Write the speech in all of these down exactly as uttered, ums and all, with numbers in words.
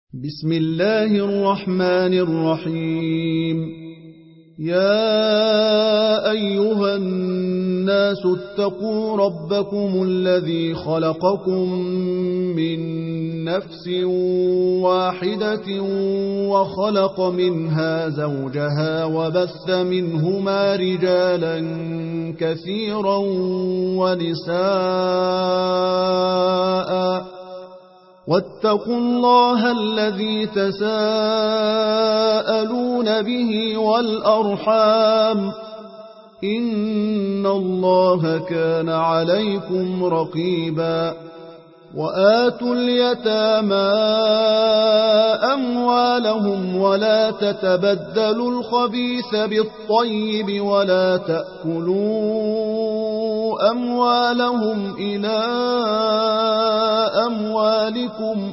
بسم الله الرحمن الرحيم. يا أيها الناس اتقوا ربكم الذي خلقكم من نفس واحدة وخلق منها زوجها وبث منهما رجالا كثيرا ونساء واتقوا الله الذي تساءلون به والأرحام إن الله كان عليكم رقيبا. وآتوا اليتامى أموالهم ولا تتبدلوا الخبيث بالطيب ولا تأكلوا أموالهم إلى أموالكم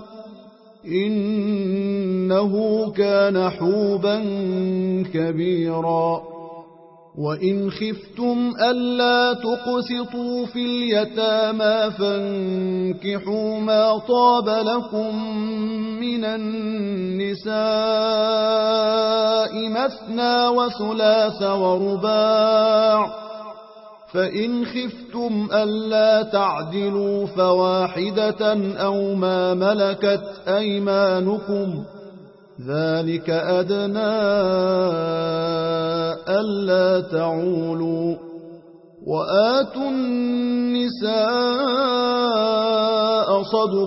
إنه كان حوبا كبيرا. وإن خفتم ألا تقسطوا في اليتامى فانكحوا ما طاب لكم من النساء مثنى وثلاث ورباع، فإن خفتم ألا تعدلوا فواحدة أو ما ملكت أيمانكم ذلك أدنى ألا تعولوا. وآتوا النساء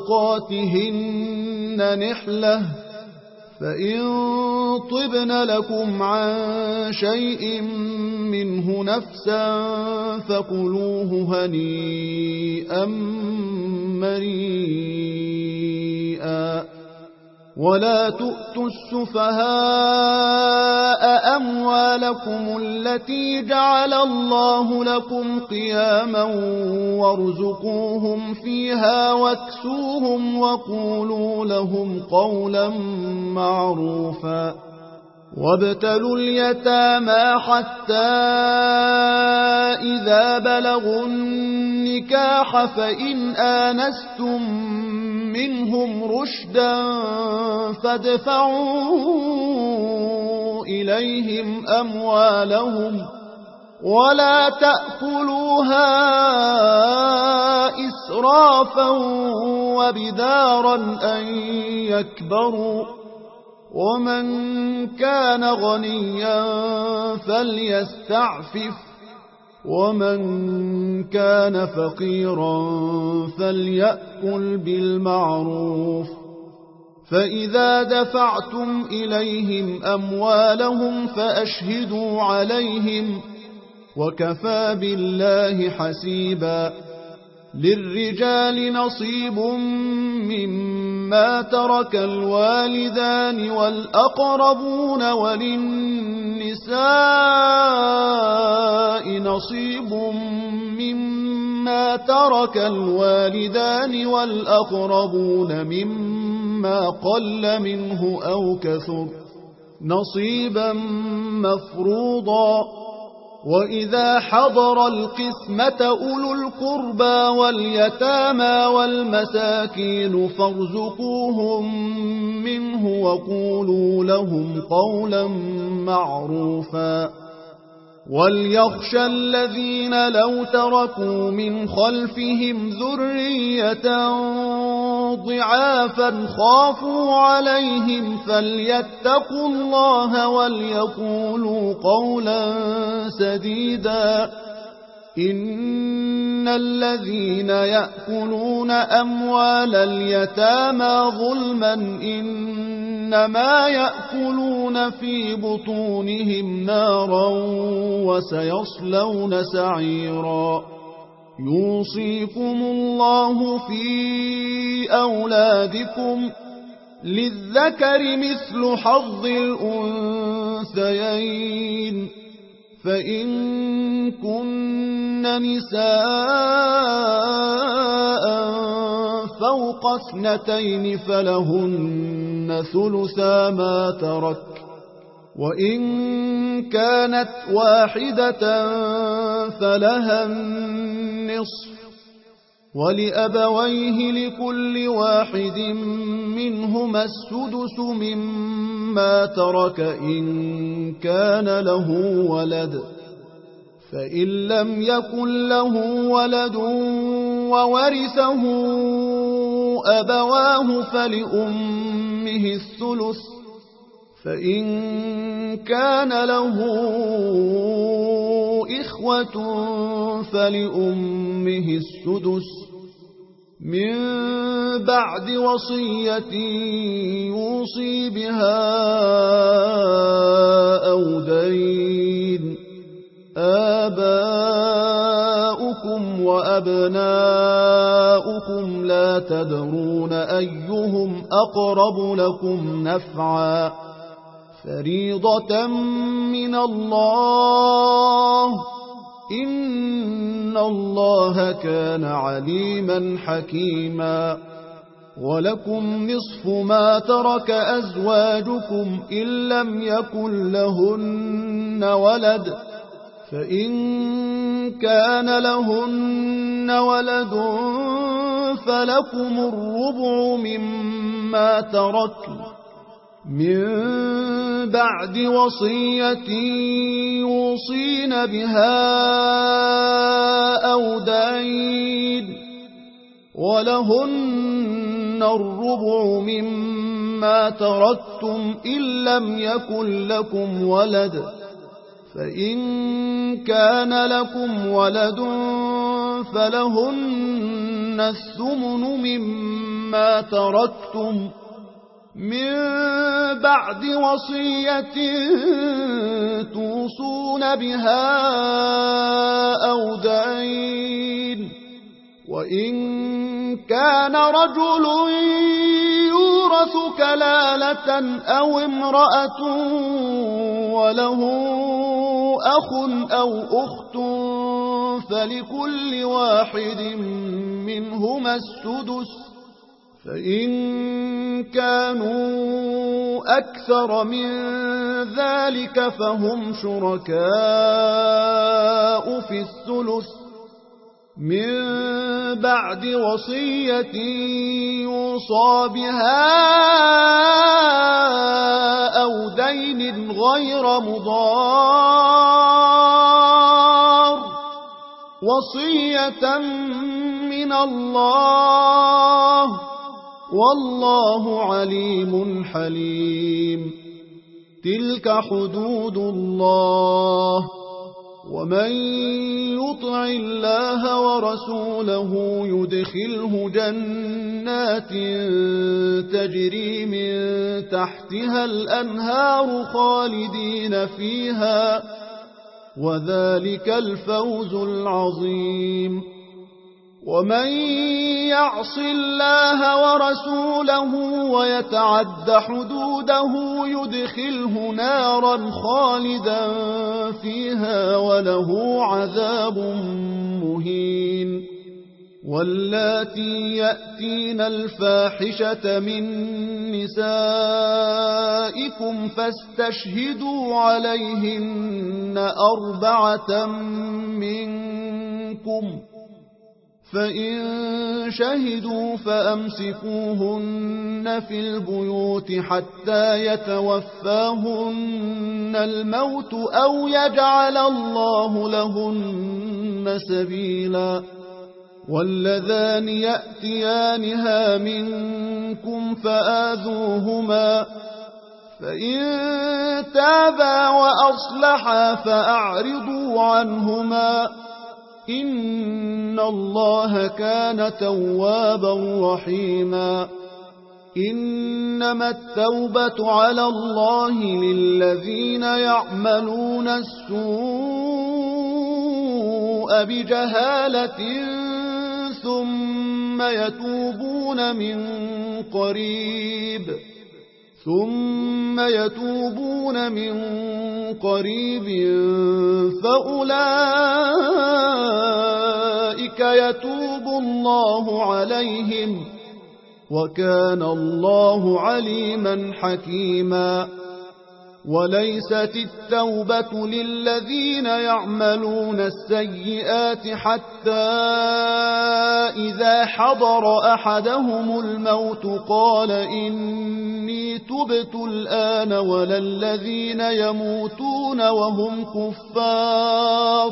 صدقاتهن نحلة فإن طبن لكم عن شيء منه نفسا فكلوه هنيئا مريئا. ولا تؤتوا السفهاء أموالكم التي جعل الله لكم قياما وارزقوهم فيها واكسوهم وقولوا لهم قولا معروفا. وابتلوا اليتامى حتى إذا بلغوا النكاح فإن آنستم منهم رشدا فادفعوا إليهم أموالهم ولا تأكلوها إسرافا وبدارا أن يكبروا. ومن كان غنيا فليستعفف ومن كان فقيرا فليأكل بالمعروف. فإذا دفعتم إليهم أموالهم فأشهدوا عليهم وكفى بالله حسيبا. للرجال نصيب مما ترك الوالدان والأقربون وللنساء نصيب مما ترك الوالدان والأقربون مما قل منه أو كثر نصيبا مفروضا. وإذا حضر القسمة أولو القربى واليتامى والمساكين فارزقوهم منه وقولوا لهم قولا معروفا. وليخشى الذين لو تركوا من خلفهم ذرية ضعافا خافوا عليهم فليتقوا الله وليقولوا قولا سديدا. إن الذين يأكلون أموال اليتامى ظلما إنما يأكلون في بطونهم نارا وسيصلون سعيرا. يوصيكم الله في أولادكم للذكر مثل حظ الأنثيين فإن كن نساء فوق اثنتين فلهن ثلثا ما ترك وإن كانت واحدة فلها النصف ولأبويه لكل واحد منهما السدس مما ترك إن كان له ولد، فإن لم يكن له ولد وورثه أبواه فلأمه الثلث، فإن كان له إخوة فلأمه السدس من بعد وصية يوصي بها أو دين. آباؤكم وأبناؤكم لا تدرون أيهم أقرب لكم نفعا، فريضة من الله، إن الله كان عليما حكيما. ولكم نصف ما ترك أزواجكم إن لم يكن لهن ولد، فإن كان لهن ولد فلكم الربع مما تركن من بعد وصية يوصين بها أو دين، ولهن الربع مما تركتم إن لم يكن لكم ولد، فإن كان لكم ولد فلهن الثمن مما تركتم من بعد وصية توصون بها أو دين. وإن كان رجل يورث كلالة أو امرأة وله أخ أو أخت فلكل واحد منهما السدس، فإن كانوا أكثر من ذلك فهم شركاء في الثلث من بعد وصية يوصى بها أو دين غير مضار، وصية من الله، والله عليم حليم. تلك حدود الله، ومن يطع الله ورسوله يدخله جنات تجري من تحتها الأنهار خالدين فيها، وذلك الفوز العظيم. ومن يعص الله ورسوله ويتعد حدوده يدخله نارا خالدا فيها وله عذاب مهين. واللاتي يأتين الفاحشة من نسائكم فاستشهدوا عليهن أربعة منكم، فإن شهدوا فأمسكوهن في البيوت حتى يتوفاهن الموت أو يجعل الله لهن سبيلا. واللذان يأتيانها منكم فآذوهما، فإن تابا وأصلحا فأعرضوا عنهما، إن الله كان توابا رحيما. إنما التوبة على الله للذين يعملون السوء بجهالة ثم يتوبون من قريب ثم يتوبون من قريب فأولئك يتوب الله عليهم، وكان الله عليما حكيما. وليست التوبة للذين يعملون السيئات حتى إذا حضر أحدهم الموت قال إني تبت الآن ولا الذين يموتون وهم كفار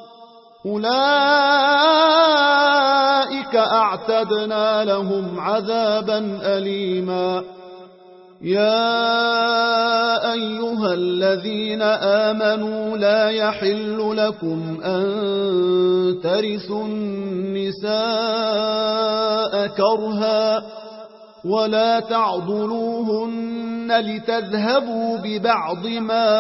أولئك أعتدنا لهم عذابا أليما. يا أيها الذين آمنوا لا يحل لكم أن ترثوا النساء كرها ولا تعضلوهن لتذهبوا ببعض ما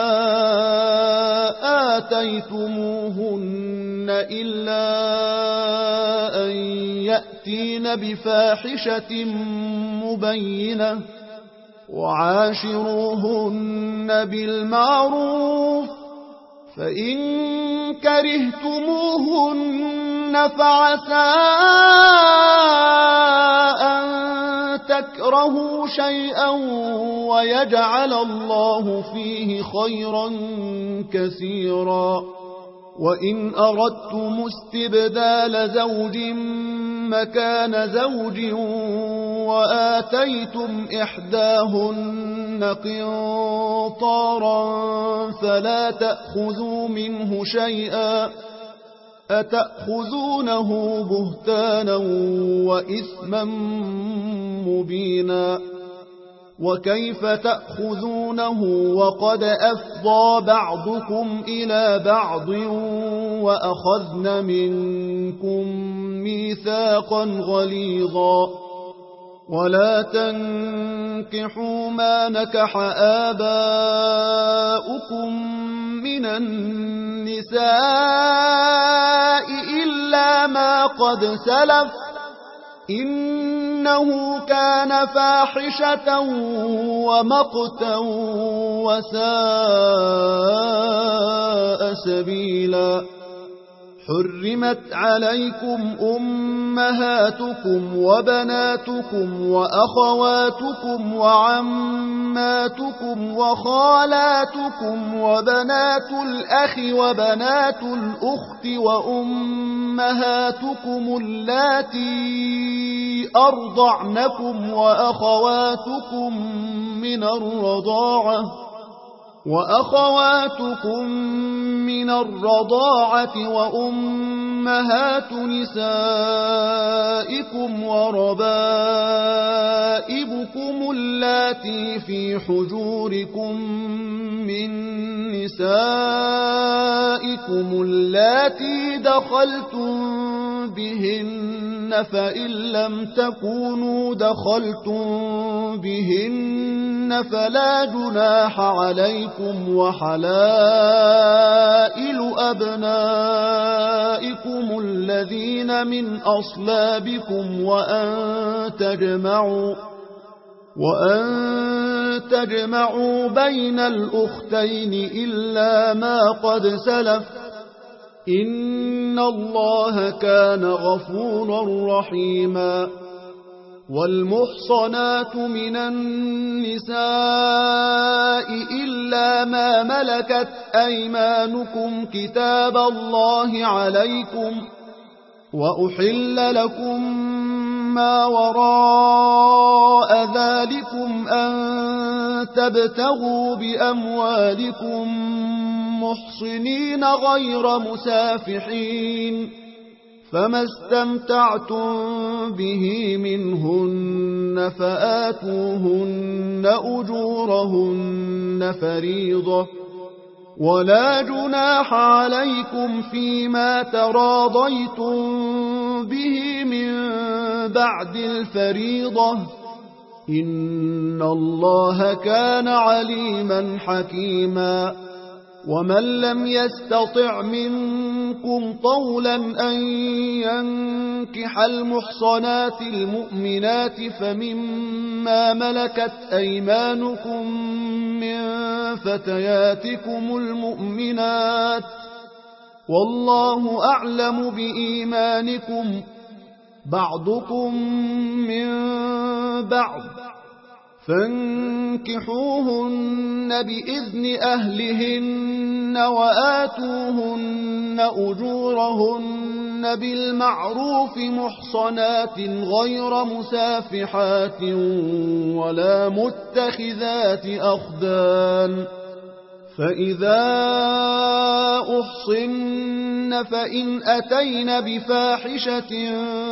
آتيتموهن إلا أن يأتين بفاحشة مبينة وعاشروهن بالمعروف فإن كرهتموهن فعسى أن تكرهوا شيئا ويجعل الله فيه خيرا كثيرا. وإن أردتم استبدال زوج مكان زوج وآتيتم إحداهن قنطارا فلا تأخذوا منه شيئا أتأخذونه بهتانا وإثما مبينا. وكيف تأخذونه وقد أفضى بعضكم إلى بعض وأخذن منكم ميثاقا غليظا. ولا تنكحوا ما نكح آباؤكم من النساء إلا ما قد سلف إنه كان فاحشة ومقتا وساء سبيلا. حرمت عليكم أمهاتكم وبناتكم وأخواتكم وعماتكم وخالاتكم وبنات الأخ وبنات الأخت وأمهاتكم اللاتي أرضعنكم وأخواتكم من الرضاعة وأخواتكم من الرضاعة وأمهات نسائكم وربائبكم اللاتي في حجوركم من نسائكم اللاتي دخلتم بهن فإن لم تكونوا دخلتم بهن فلا جناح عليكم وحلائل أبنائكم الذين من أصلابكم وأن تجمعوا وأن تجمعوا بين الأختين إلا ما قد سلف إن الله كان غفورا رحيما. والمحصنات من النساء إلا ما ملكت أيمانكم كتاب الله عليكم وأحل لكم ما وراء ذلكم أن تبتغوا بأموالكم محصنين غير مسافحين فما استمتعتم به منهن فآتوهن أجورهن فريضة ولا جناح عليكم فيما تراضيتم به من بعد الفريضة إن الله كان عليما حكيما. ومن لم يستطع منكم طولا أن ينكح المحصنات المؤمنات فمما ملكت أيمانكم من فتياتكم المؤمنات والله أعلم بإيمانكم بعضكم من بعض فانكحوهن بإذن أهلهن وآتوهن أجورهن بالمعروف محصنات غير مسافحات ولا متخذات أخدان فإذا أحصن فإن أتين بفاحشة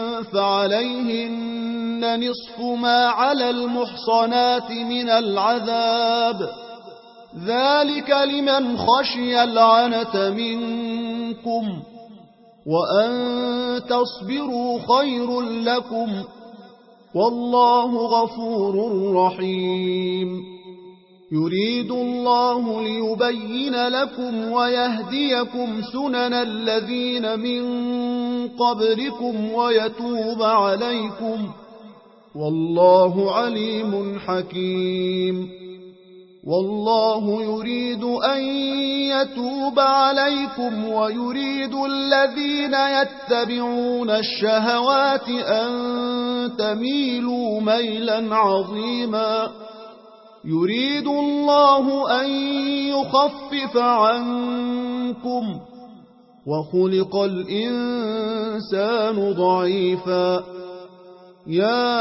فعليهن نصف ما على المحصنات من العذاب ذلك لمن خشي العنة منكم وأن تصبروا خير لكم والله غفور رحيم يريد الله ليبين لكم ويهديكم سنن الذين من قبلكم ويتوب عليكم والله عليم حكيم والله يريد أن يتوب عليكم ويريد الذين يتبعون الشهوات أن تميلوا ميلا عظيما يريد الله أن يخفف عنكم وخلق الإنسان ضعيفا يا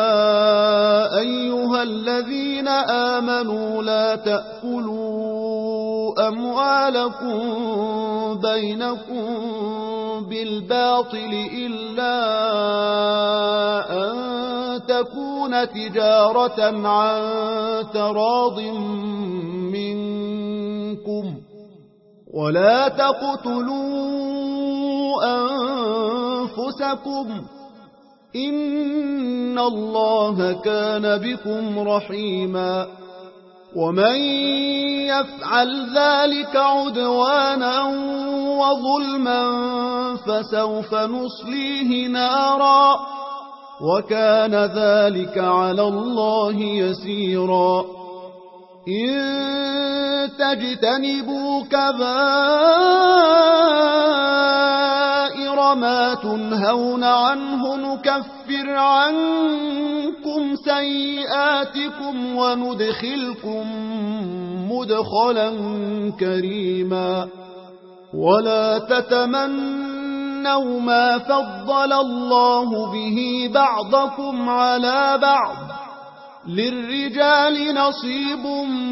أيها الذين آمنوا لا تأكلوا أموالكم بينكم بالباطل إلا أن تكون تجارة عن تراض منكم ولا تقتلوا أنفسكم إن الله كان بكم رحيما ومن يفعل ذلك عدوانا وظلما فسوف نصليه نارا وكان ذلك على الله يسيرا إن تجتنبوا كبائر ما تنهون عنه نكفر عنكم سيئاتكم وندخلكم مدخلا كريما ولا تتمنوا ما فضل الله به بعضكم على بعض للرجال نصيب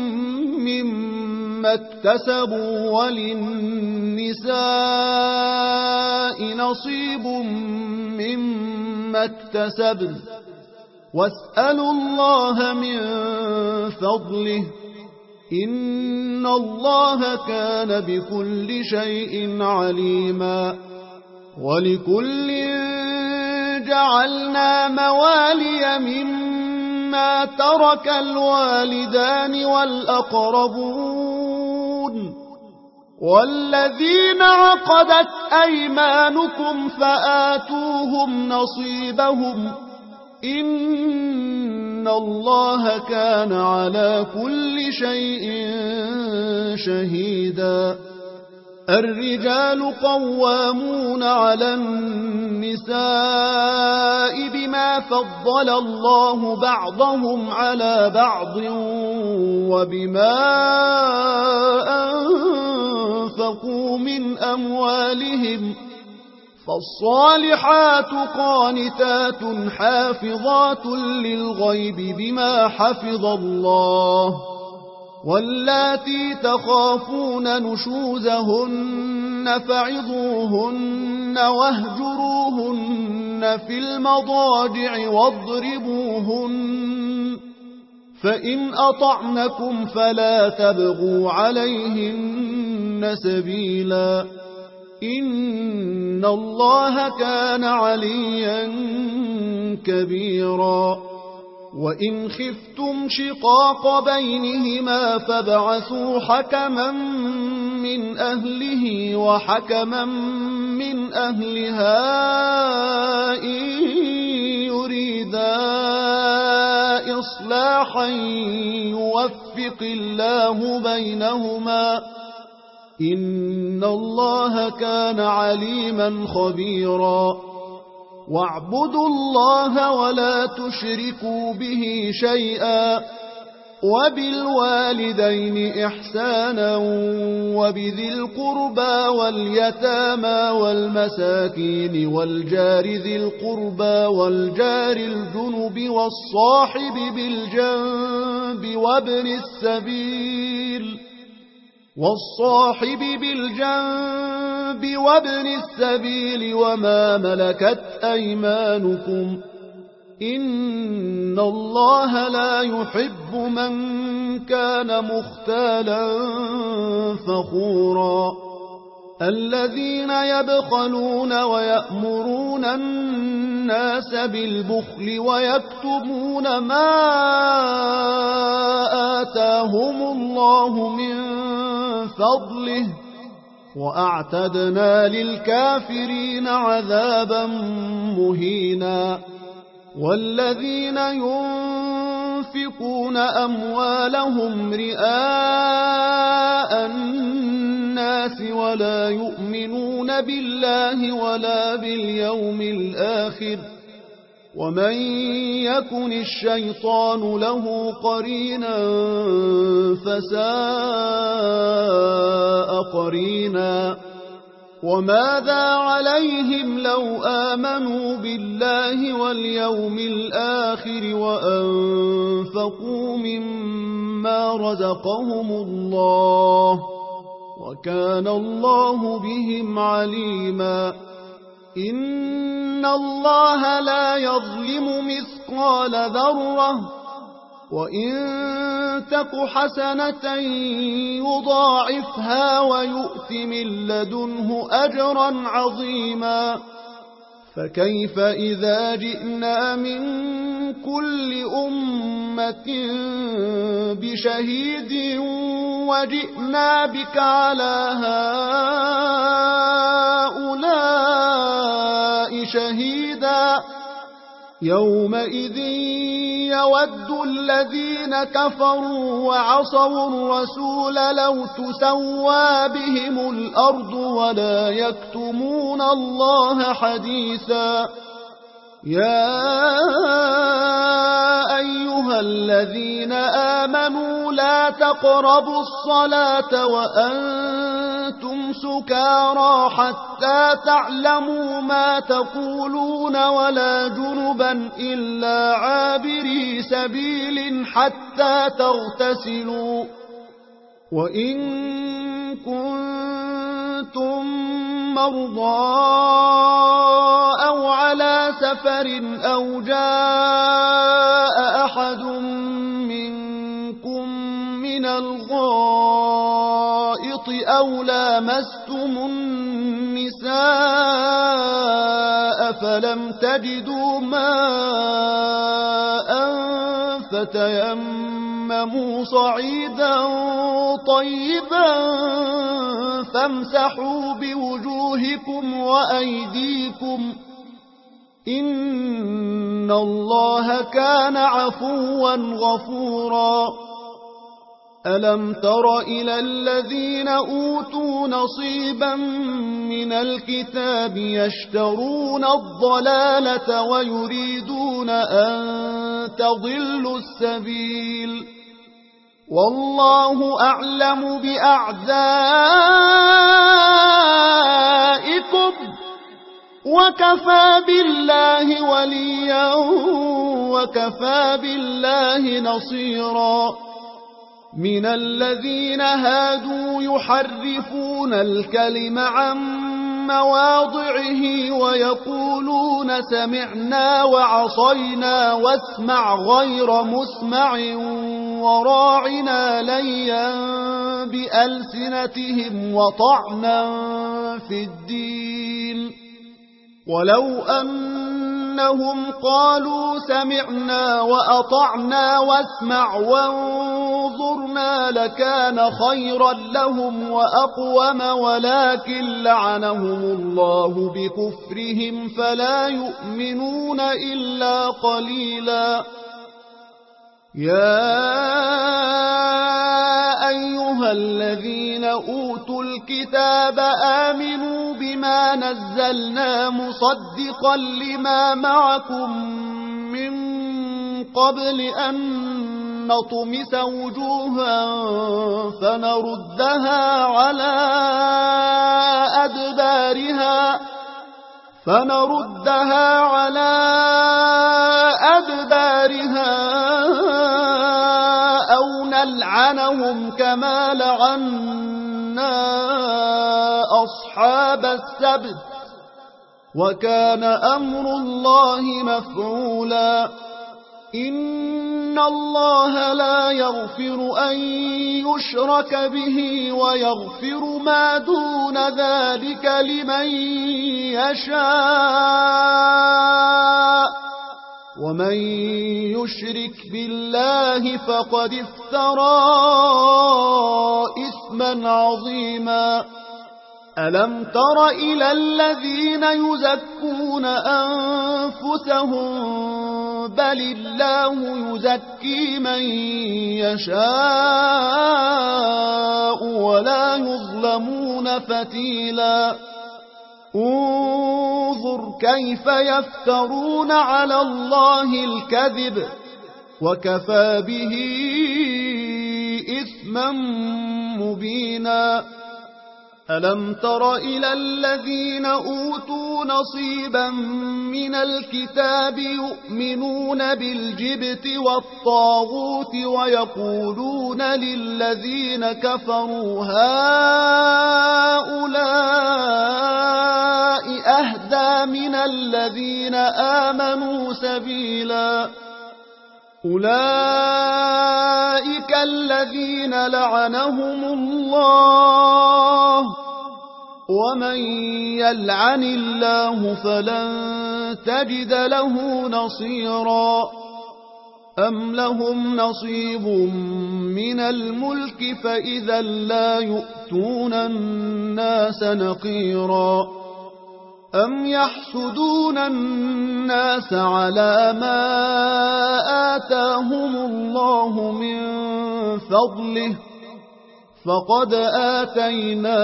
مما اكتسبوا وللنساء نصيب مما اكتسبن واسألوا الله من فضله إن الله كان بكل شيء عليما ولكل جعلنا موالي مما ترك الوالدان والأقربون والذين عقدت أيمانكم فآتوهم نصيبهم إن الله كان على كل شيء شهيدا الرجال قوامون على النساء بما فضل الله بعضهم على بعض وبما أنفقوا من أموالهم فالصالحات قانتات حافظات للغيب بما حفظ الله واللاتي تخافون نشوزهن فعظوهن واهجروهن في المضاجع واضربوهن فإن أطعنكم فلا تبغوا عليهن سبيلا إن الله كان عليا كبيرا وإن خفتم شقاق بينهما فابعثوا حكما من أهله وحكما من أهلها إن يريدا إصلاحا يوفق الله بينهما إن الله كان عليما خبيرا واعبدوا الله ولا تشركوا به شيئا وبالوالدين إحسانا وبذي القربى واليتامى والمساكين والجار ذي القربى والجار الجنب والصاحب بالجنب وابن السبيل والصاحب بالجنب وابن السبيل وما ملكت أيمانكم إن الله لا يحب من كان مختالا فخورا الذين يبخلون ويأمرون الناس بالبخل ويكتمون ما آتاهم الله من فضله وأعتدنا للكافرين عذابا مهينا والذين ينفقون أموالهم رئاء الناس ولا يؤمنون بالله ولا باليوم الآخر ومن يكن الشيطان له قرينا فساء قرينا وماذا عليهم لو آمنوا بالله واليوم الآخر وأنفقوا مما رزقهم الله وكان الله بهم عليما إن الله لا يظلم مثقال ذرة وإن تك حسنة يضاعفها ويؤت من لدنه أجرا عظيما فكيف إذا جئنا من كل أمة بشهيد وجئنا بك على هؤلاء شهيدا يومئذ يود الذين كفروا وعصوا الرسول لو تسوى بهم الأرض ولا يكتمون الله حديثا يا أيها الذين آمنوا لا تقربوا الصلاة وأنتم سكارى حتى تعلموا ما تقولون ولا جنبا إلا عابري سبيل حتى تغتسلوا وإن كنتم مرضى أو على سفر أو جاء أحد منكم من الغائط أو لامستم النساء فلم تجدوا ماء فتيمموا صعيدا طيبا فامسحوا بوجوهكم وأيديكم إن الله كان عفوا غفورا ألم تر إلى الذين أوتوا نصيبا من الكتاب يشترون الضلالة ويريدون أن تضلوا السبيل والله أعلم بأعدائكم وكفى بالله وليا وكفى بالله نصيرا من الذين هادوا يحرفون الكلم عن مواضعه ويقولون سمعنا وعصينا واسمع غير مسمع وراعنا ليا بألسنتهم وطعنا في الدين ولو أنهم قالوا سمعنا وأطعنا واسمع وانظرنا لكان خيرا لهم وأقوم ولكن لعنهم الله بكفرهم فلا يؤمنون إلا قليلا يا أيها أيها الذين أوتوا الكتاب آمنوا بما نزلنا مصدقا لما معكم من قبل أن نطمس وجوها فنردها على أدبارها فنردها على أدبارها أو نلعنهم كما لعنا أصحاب السبت وكان أمر الله مفعولا إن الله لا يغفر أن يشرك به ويغفر ما دون ذلك لمن يشاء ومن يشرك بالله فقد افترى إثما عظيما ألم تر إلى الذين يزكون أنفسهم بل الله يزكي من يشاء ولا يظلمون فتيلا انظر كيف يفترون على الله الكذب وكفى به إثما مبينا ألم تر إلى الذين أوتوا نصيبا من الكتاب يؤمنون بالجبت والطاغوت ويقولون للذين كفروا هؤلاء أهدى من الذين آمنوا سبيلا أولئك الذين لعنهم الله ومن يلعن الله فلن تجد له نصيرا أم لهم نصيب من الملك فإذا لا يؤتون الناس نقيرا أم يحسدون الناس على ما آتاهم الله من فضله فقد آتينا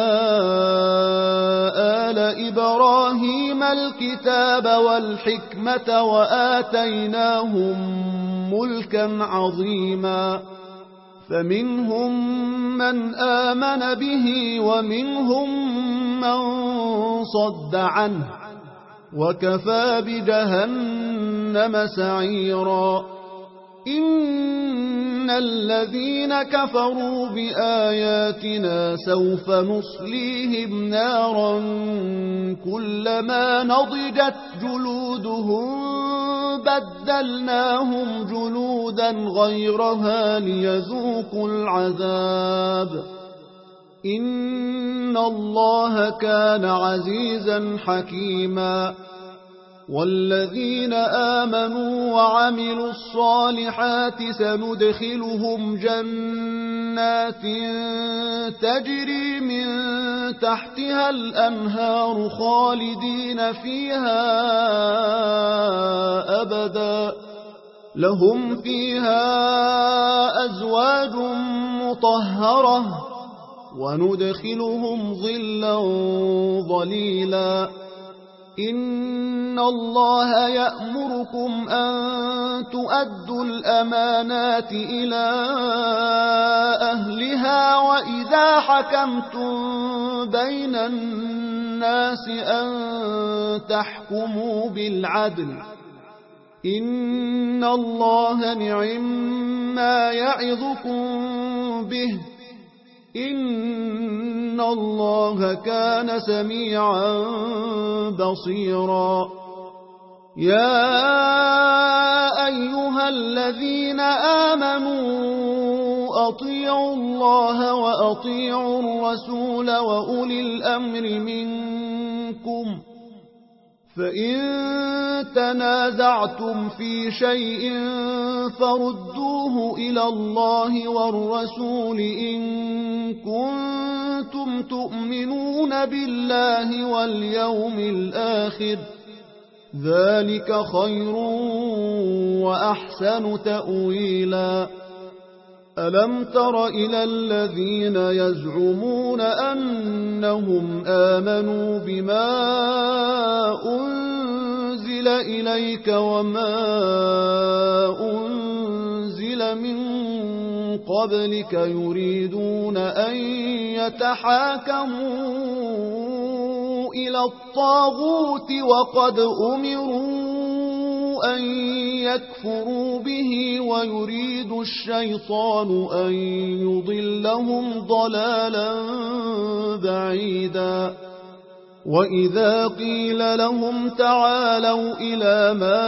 آل إبراهيم الكتاب والحكمة وآتيناهم ملكا عظيما فمنهم من آمن به ومنهم من صد عنه وكفى بجهنم سعيرا إن الذين كفروا بآياتنا سوف نصليهم نارا كلما نضجت جلودهم بدلناهم جلودا غيرها ليذوقوا العذاب إن الله كان عزيزا حكيما والذين آمنوا وعملوا الصالحات سندخلهم جنات تجري من تحتها الأنهار خالدين فيها أبدا لهم فيها أزواج مطهرة وندخلهم ظلا ظليلا إن الله يأمركم أن تؤدوا الأمانات إلى أهلها وإذا حكمتم بين الناس أن تحكموا بالعدل إن الله نعما يعظكم به إن الله كان سميعا بصيرا يا أيها الذين آمنوا أطيعوا الله وأطيعوا الرسول وأولي الأمر منكم فإن تنازعتم في شيء فردوه إلى الله والرسول إن كنتم تؤمنون بالله واليوم الآخر ذلك خير وأحسن تأويلا ألم تر إلى الذين يزعمون أنهم آمنوا بما أنزل إليك وما أنزل من قبلك يريدون أن يتحاكموا إلى الطاغوت وقد أمروا أن يكفروا به ويريد الشيطان أن يضلهم ضلالا بعيدا وإذا قيل لهم تعالوا إلى ما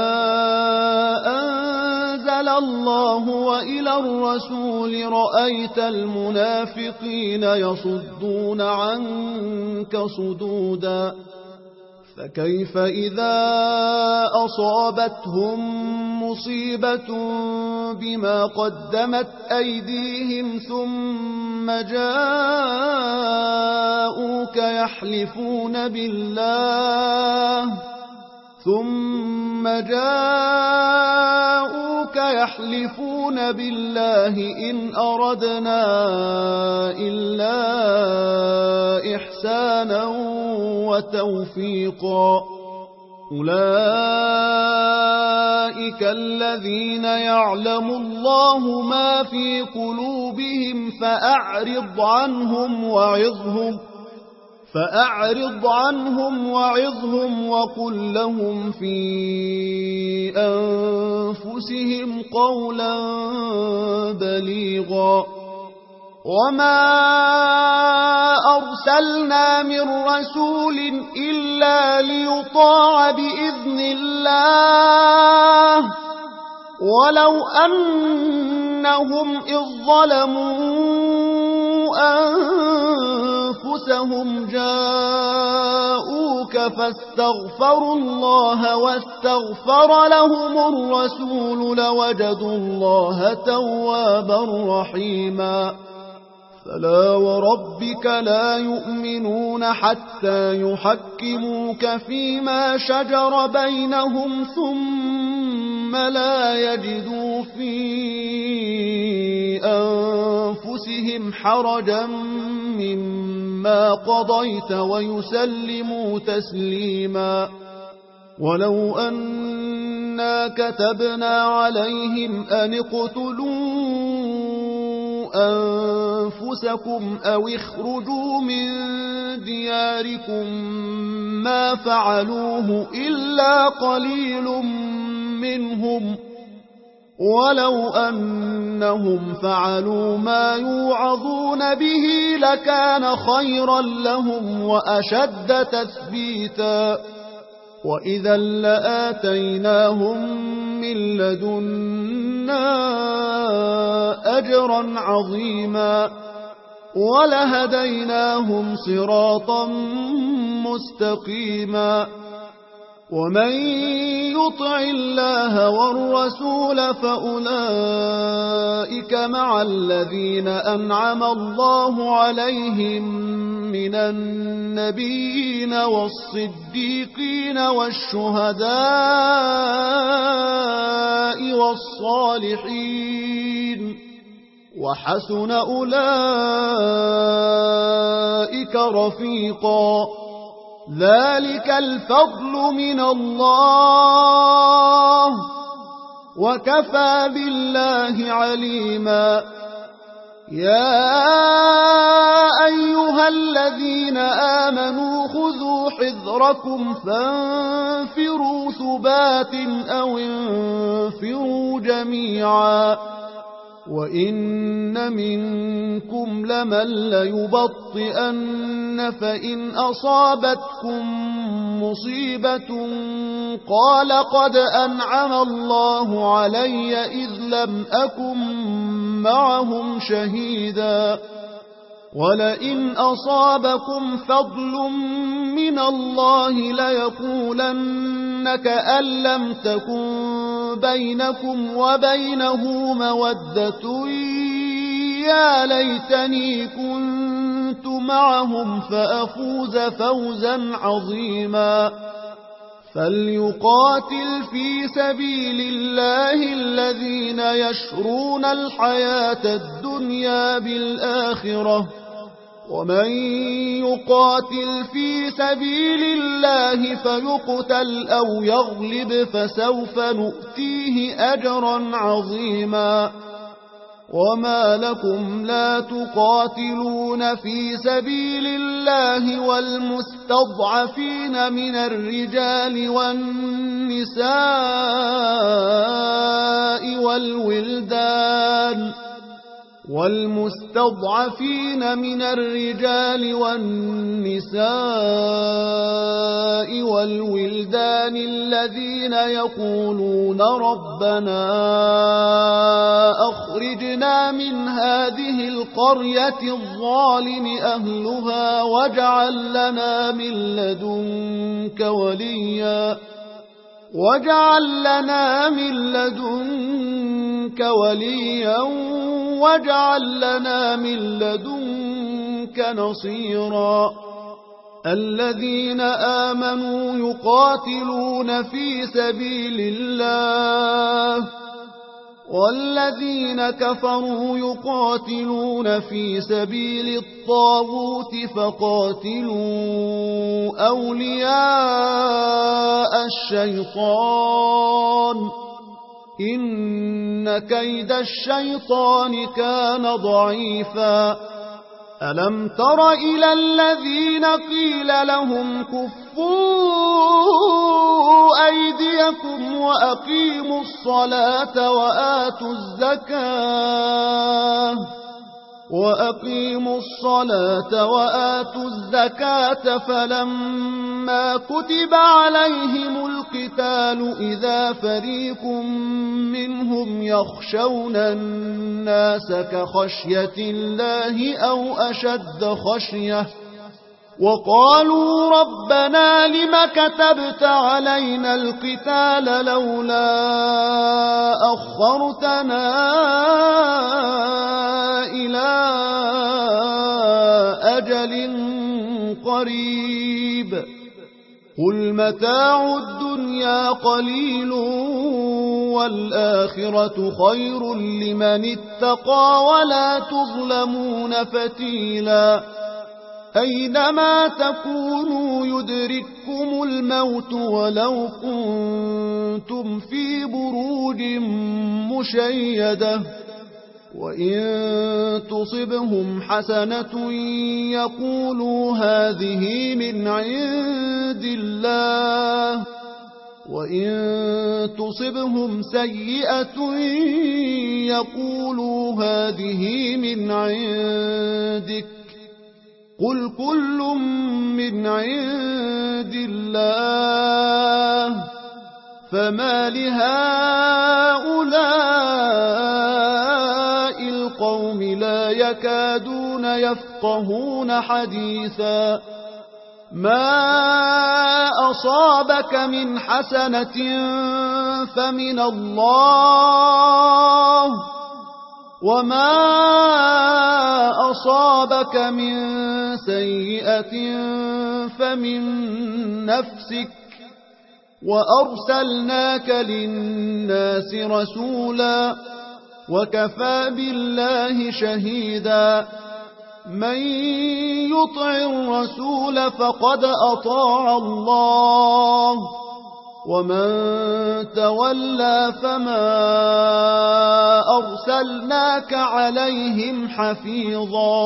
أنزل الله وإلى الرسول رأيت المنافقين يصدون عنك صدودا فكيف إذا أصابتهم مصيبة بما قدمت أيديهم ثم جاءوك يحلفون بالله ثم جاءوك يحلفون بالله إن أردنا إلا إحسانا وتوفيقا أولئك الذين يعلم الله ما في قلوبهم فأعرض عنهم وعظهم فأعرض عنهم وعظهم وقل لهم في أنفسهم قولا بليغا وما أرسلنا من رسول إلا ليطاع بإذن الله ولو أنهم إذ ظلموا أنفسهم جاءوك فاستغفروا الله واستغفر لهم الرسول لوجدوا الله توابا رحيما فلا وربك لا يؤمنون حتى يحكموك فيما شجر بينهم ثم لا يجدوا في أنفسهم حرجا مما قضيت ويسلموا تسليما ولو أنا كتبنا عليهم أن اقتلوا أنفسكم أو اخرجوا من دياركم ما فعلوه إلا قليل منهم ولو أنهم فعلوا ما يوعظون به لكان خيرا لهم وأشد تثبيتا وإذا لآتيناهم من لدنا أجرا عظيما ولهديناهم صراطا مستقيما ومن يطع الله والرسول فأولئك مع الذين أنعم الله عليهم من النبيين والصديقين والشهداء والصالحين وحسن أولئك رفيقا ذلك الفضل من الله وكفى بالله عليما يا أيها الذين آمنوا خذوا حذركم فانفروا ثبات أو انفروا جميعا وإن منكم لمن ليبطئن فإن أصابتكم مصيبة قال قد أنعم الله علي إذ لم أكن معهم شهيدا ولئن أصابكم فضل من الله ليقولن كأن لم تكن بينكم وبينه مودة يا ليتني كنت معهم فأفوز فوزا عظيما فليقاتل في سبيل الله الذين يشرون الحياة الدنيا بالآخرة ومن يقاتل في سبيل الله فيقتل أو يغلب فسوف نؤتيه أجرا عظيما وما لكم لا تقاتلون في سبيل الله والمستضعفين من الرجال والنساء والولدان والمستضعفين من الرجال والنساء والولدان الذين يقولون ربنا أخرجنا من هذه القرية الظالم أهلها واجعل لنا من لدنك وليا واجعل لنا من لدنك وليا واجعل لنا من لدنك نصيرا الذين آمنوا يقاتلون في سبيل الله والذين كفروا يقاتلون في سبيل الطاغوت فقاتلوا أولياء الشيطان إن كيد الشيطان كان ضعيفا ألم تر إلى الذين قيل لهم كفوا أيديكم وأقيموا الصلاة وآتوا الزكاة وأقيموا الصلاة وآتوا الزكاة فلما كتب عليهم القتال إذا فريق منهم يخشون الناس كخشية الله أو أشد خشية وقالوا ربنا لم كتبت علينا القتال لولا أخرتنا إلى أجل قريب قل متاع الدنيا قليل والآخرة خير لمن اتقى ولا تظلمون فتيلا أينما تكونوا يدرككم الموت ولو كنتم في بروج مشيدة وإن تصبهم حسنة يقولوا هذه من عند الله وإن تصبهم سيئة يقولوا هذه من عندك قل كل من عند الله فما لهؤلاء القوم لا يكادون يفقهون حديثا ما أصابك من حسنة فمن الله وما أصابك من سيئة فمن نفسك وأرسلناك للناس رسولا وكفى بالله شهيدا من يطع الرسول فقد أطاع الله ومن تولى فما أرسلناك عليهم حفيظا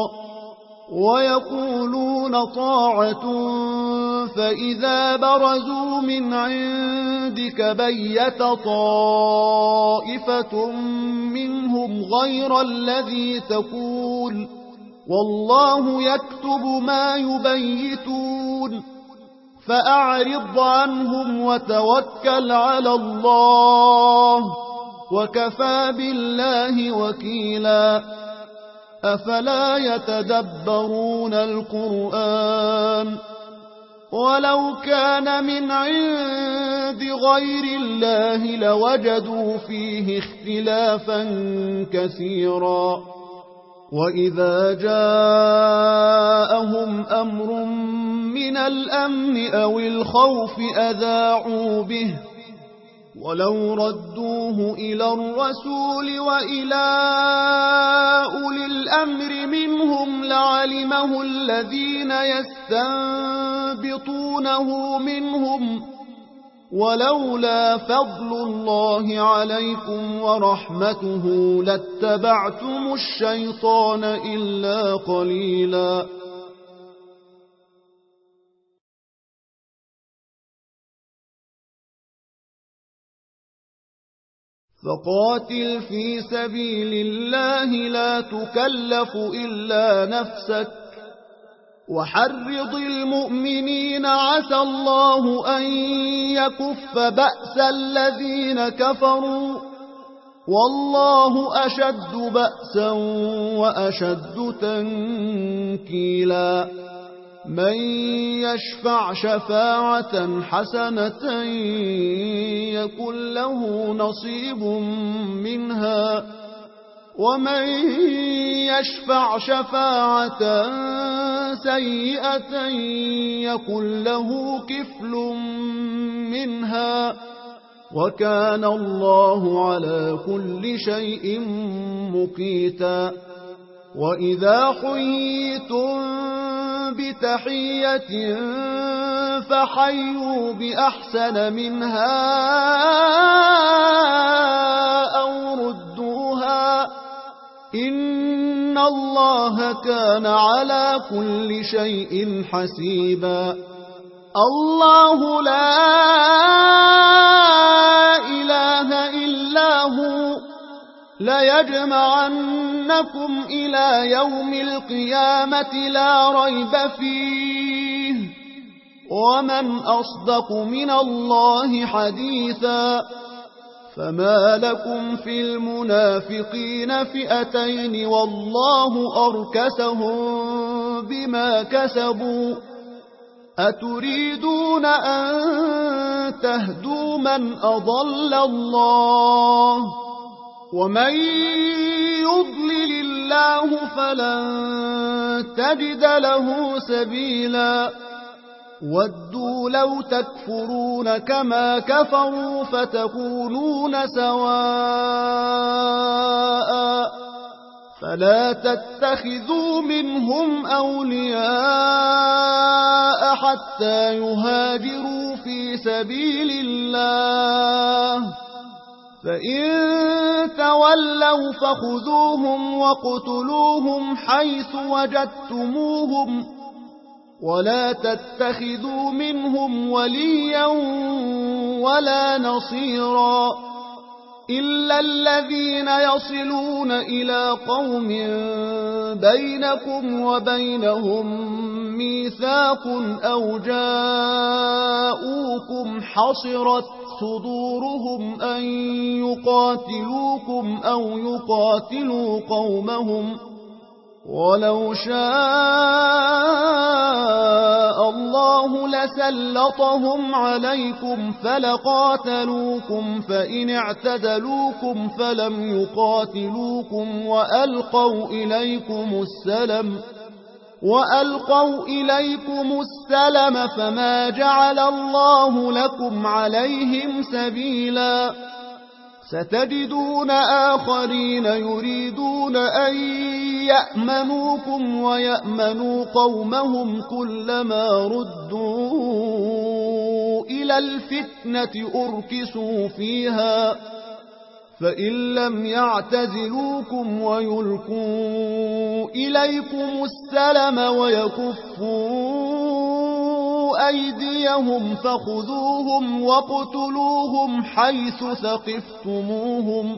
ويقولون طاعة فإذا برزوا من عندك بيت طائفة منهم غير الذي تقول والله يكتب ما يبيتون فأعرض عنهم وتوكل على الله وكفى بالله وكيلا أفلا يتدبرون القرآن ولو كان من عند غير الله لوجدوا فيه اختلافا كثيرا وإذا جاءهم أمر من الأمن أو الخوف أذاعوا به ولو ردوه إلى الرسول وإلى أولي الأمر منهم لعلمه الذين يستنبطونه منهم ولولا فضل الله عليكم ورحمته لاتبعتم الشيطان إلا قليلا. فقاتل في سبيل الله لا تكلف إلا نفسك وحرض المؤمنين عسى الله أن يكف بأس الذين كفروا والله أشد بأسا وأشد تنكيلا. من يشفع شفاعة حسنة يكن له نصيب منها ومن يشفع شفاعة سيئة يكن له كفل منها وكان الله على كل شيء مقيتا. وإذا حييتم بتحية فحيوا بأحسن منها أو ردوها إن الله كان على كل شيء حسيبا. الله لا إله إلا هو ليجمعنكم إلى يوم القيامة لا ريب فيه ومن أصدق من الله حديثا. فما لكم في المنافقين فئتين والله أركسهم بما كسبوا أتريدون أن تهدوا من أضل الله ومن يضلل الله فلن تجد له سبيلا. ودوا لو تكفرون كما كفروا فتكونون سواء فلا تتخذوا منهم أولياء حتى يهاجروا في سبيل الله فإن تولوا فخذوهم وقتلوهم حيث وجدتموهم ولا تتخذوا منهم وليا ولا نصيرا إلا الذين يصلون إلى قوم بينكم وبينهم ميثاق أو جاءوكم حصرت صدورهم أن يقاتلوكم أو يقاتلوا قومهم ولو شاء الله لسلطهم عليكم فلقاتلوكم فإن اعتزلوكم فلم يقاتلوكم وألقوا إليكم السلم وألقوا إليكم السلم فما جعل الله لكم عليهم سبيلا. ستجدون آخرين يريدون أن يأمنوكم ويأمنوا قومهم كلما ردوا إلى الفتنة أركسوا فيها فإن لم يعتزلوكم ويلقوا إليكم السلم ويكفوا أيديهم فخذوهم واقتلوهم حيث ثقفتموهم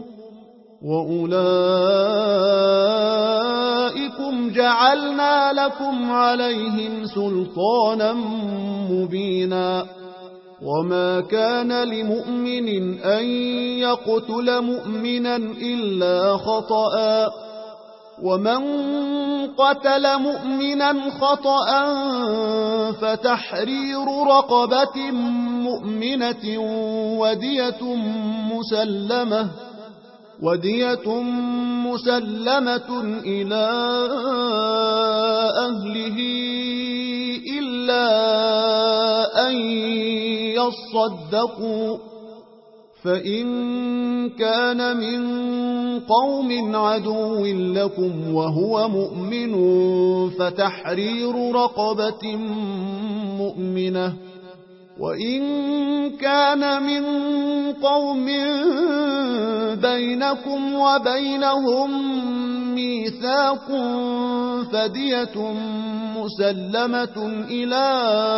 وأولئكم جعلنا لكم عليهم سلطانا مبينا. وما كان لمؤمن أن يقتل مؤمنا إلا خطأ ومن قتل مؤمنا خطأ فتحرير رقبة مؤمنة ودية مسلمة ودية مسلمة إلى أهله إلا أن يصدقوا. فإن كان من قوم عدو لكم وهو مؤمن فتحرير رقبة مؤمنة، وإن كان من قوم بينكم وبينهم ميثاق فدية مسلمة إلى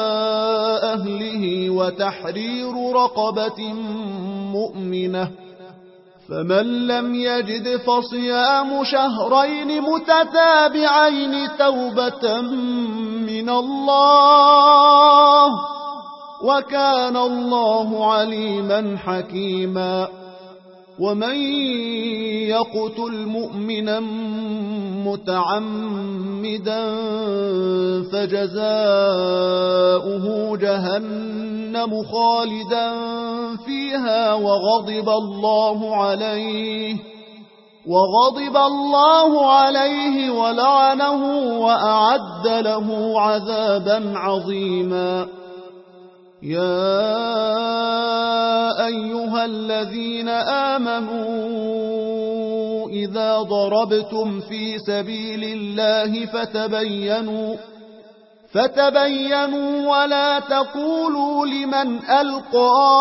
أهله وتحرير رقبة مؤمنة. فمن لم يجد فصيام شهرين متتابعين توبة من الله، وكان الله عليما حكيما. ومن يقتل مؤمنا متعمدا فجزاؤه جهنم خالدا فيها وغضب الله عليه وغضب الله عليه ولعنه وأعد له عذابا عظيما. يا أيها الذين آمنوا إذا ضربتم في سبيل الله فتبينوا فتبينوا ولا تقولوا لمن ألقى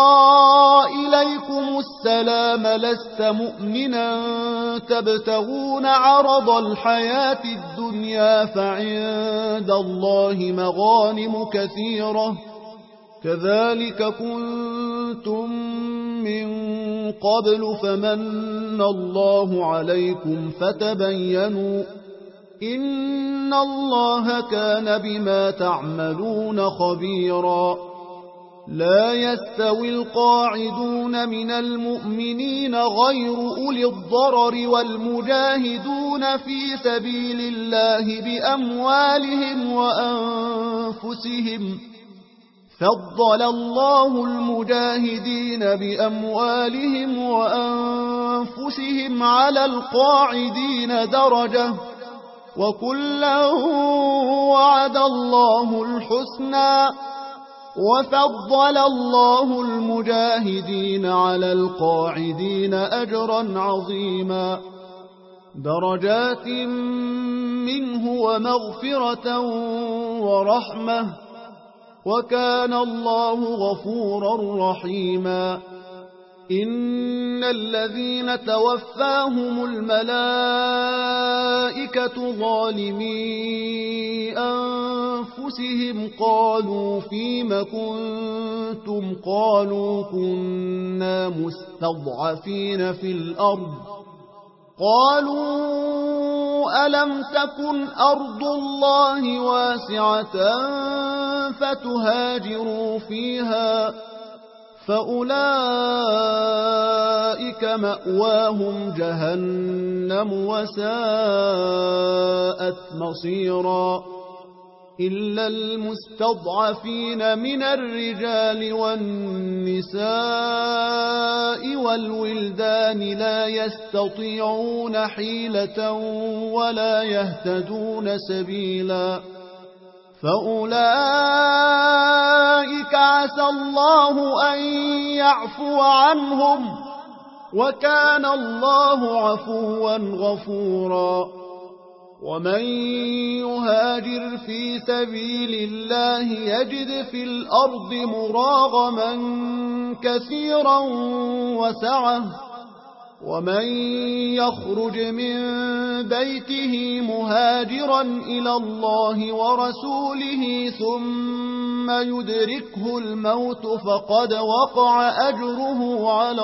إليكم السلام لست مؤمنا تبتغون عرض الحياة الدنيا فعند الله مغانم كثيرة كذلك كنتم من قبل فمن الله عليكم فتبينوا إن الله كان بما تعملون خبيرا. لا يستوي القاعدون من المؤمنين غير أولي الضرر والمجاهدون في سبيل الله بأموالهم وأنفسهم. فضل الله المجاهدين بأموالهم وأنفسهم على القاعدين درجة وكلا وعد الله الحسنى وفضل الله المجاهدين على القاعدين أجرا عظيما. درجات منه ومغفرة ورحمة وكان الله غفورا رحيما. إن الذين توفاهم الملائكة ظالمي أنفسهم قالوا فيم كنتم قالوا كنا مستضعفين في الأرض قالوا ألم تكن أرض الله واسعة فتهاجروا فيها فأولئك مأواهم جهنم وساءت مصيرا. إلا المستضعفين من الرجال والنساء والولدان لا يستطيعون حيلة ولا يهتدون سبيلا فأولئك عسى الله أن يعفو عنهم وكان الله عفوا غفورا. ومن يهاجر في سبيل الله يجد في الأرض مراغما كثيرا وسعة ومن يخرج من بيته مهاجرا إلى الله ورسوله ثم يدركه الموت فقد وقع أجره على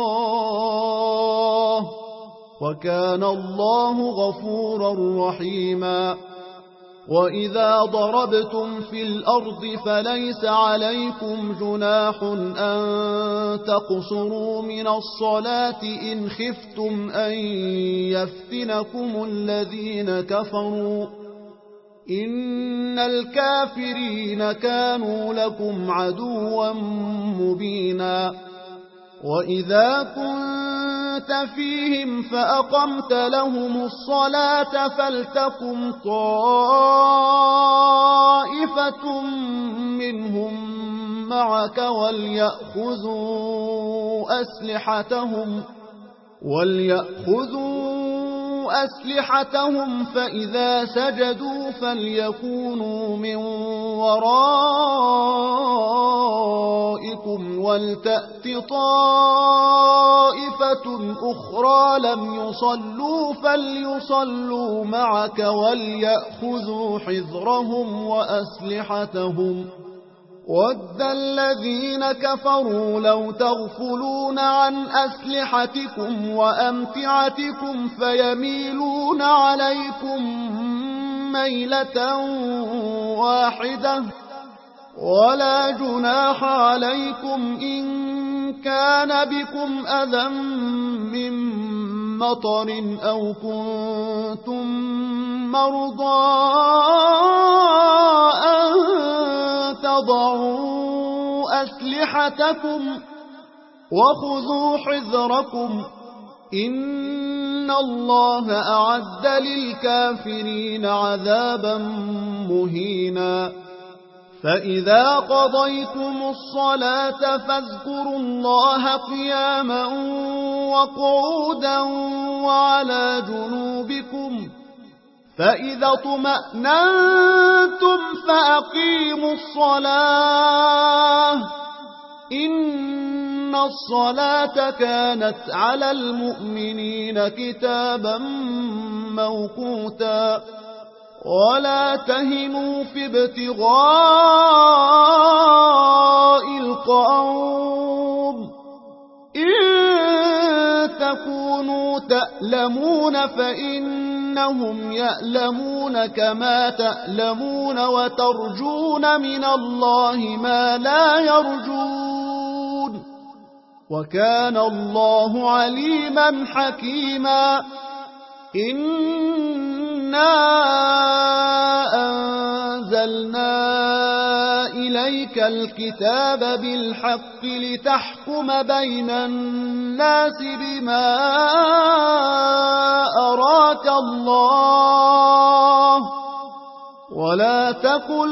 الله وكان الله غفورا رحيما. وإذا ضربتم في الأرض فليس عليكم جناح أن تقصروا من الصلاة إن خفتم أن يفتنكم الذين كفروا إن الكافرين كانوا لكم عدوا مبينا. وإذا كنتم فيهم فأقمت لهم الصلاة فلتقم طائفة منهم معك وليأخذوا أسلحتهم وليأخذوا أسلحتهم فإذا سجدوا فليكونوا من ورائكم ولتأت طائفة أخرى لم يصلوا فليصلوا معك وليأخذوا حذرهم وأسلحتهم وَدَّ الَّذِينَ كَفَرُوا لَوْ تَغْفُلُونَ عَنْ أَسْلِحَتِكُمْ وَأَمْتِعَتِكُمْ فَيَمِيلُونَ عَلَيْكُمْ مَيْلَةً وَاحِدَةً وَلَا جُنَاحَ عَلَيْكُمْ إِن كَانَ بِكُمْ أَذًى مِّن مَّطَرٍ أَوْ كُنتُم مَّرْضَىٰ أَن تضعوا أسلحتكم وخذوا حذركم إن الله أعد للكافرين عذابا مهينا فإذا قضيتم الصلاة فاذكروا الله قياما وقعودا وعلى جنوبكم فإذا اطمأننتم فأقيموا الصلاة إن الصلاة كانت على المؤمنين كتابا موقوتا ولا تهنوا في ابتغاء القوم إن تكونوا تألمون فإنهم يألمون كما تألمون وترجون من الله ما لا يرجون وكان الله عليما حكيما إنا أنزلنا إليك الكتاب بالحق لتحكم بين الناس بما أراك الله ولا تكن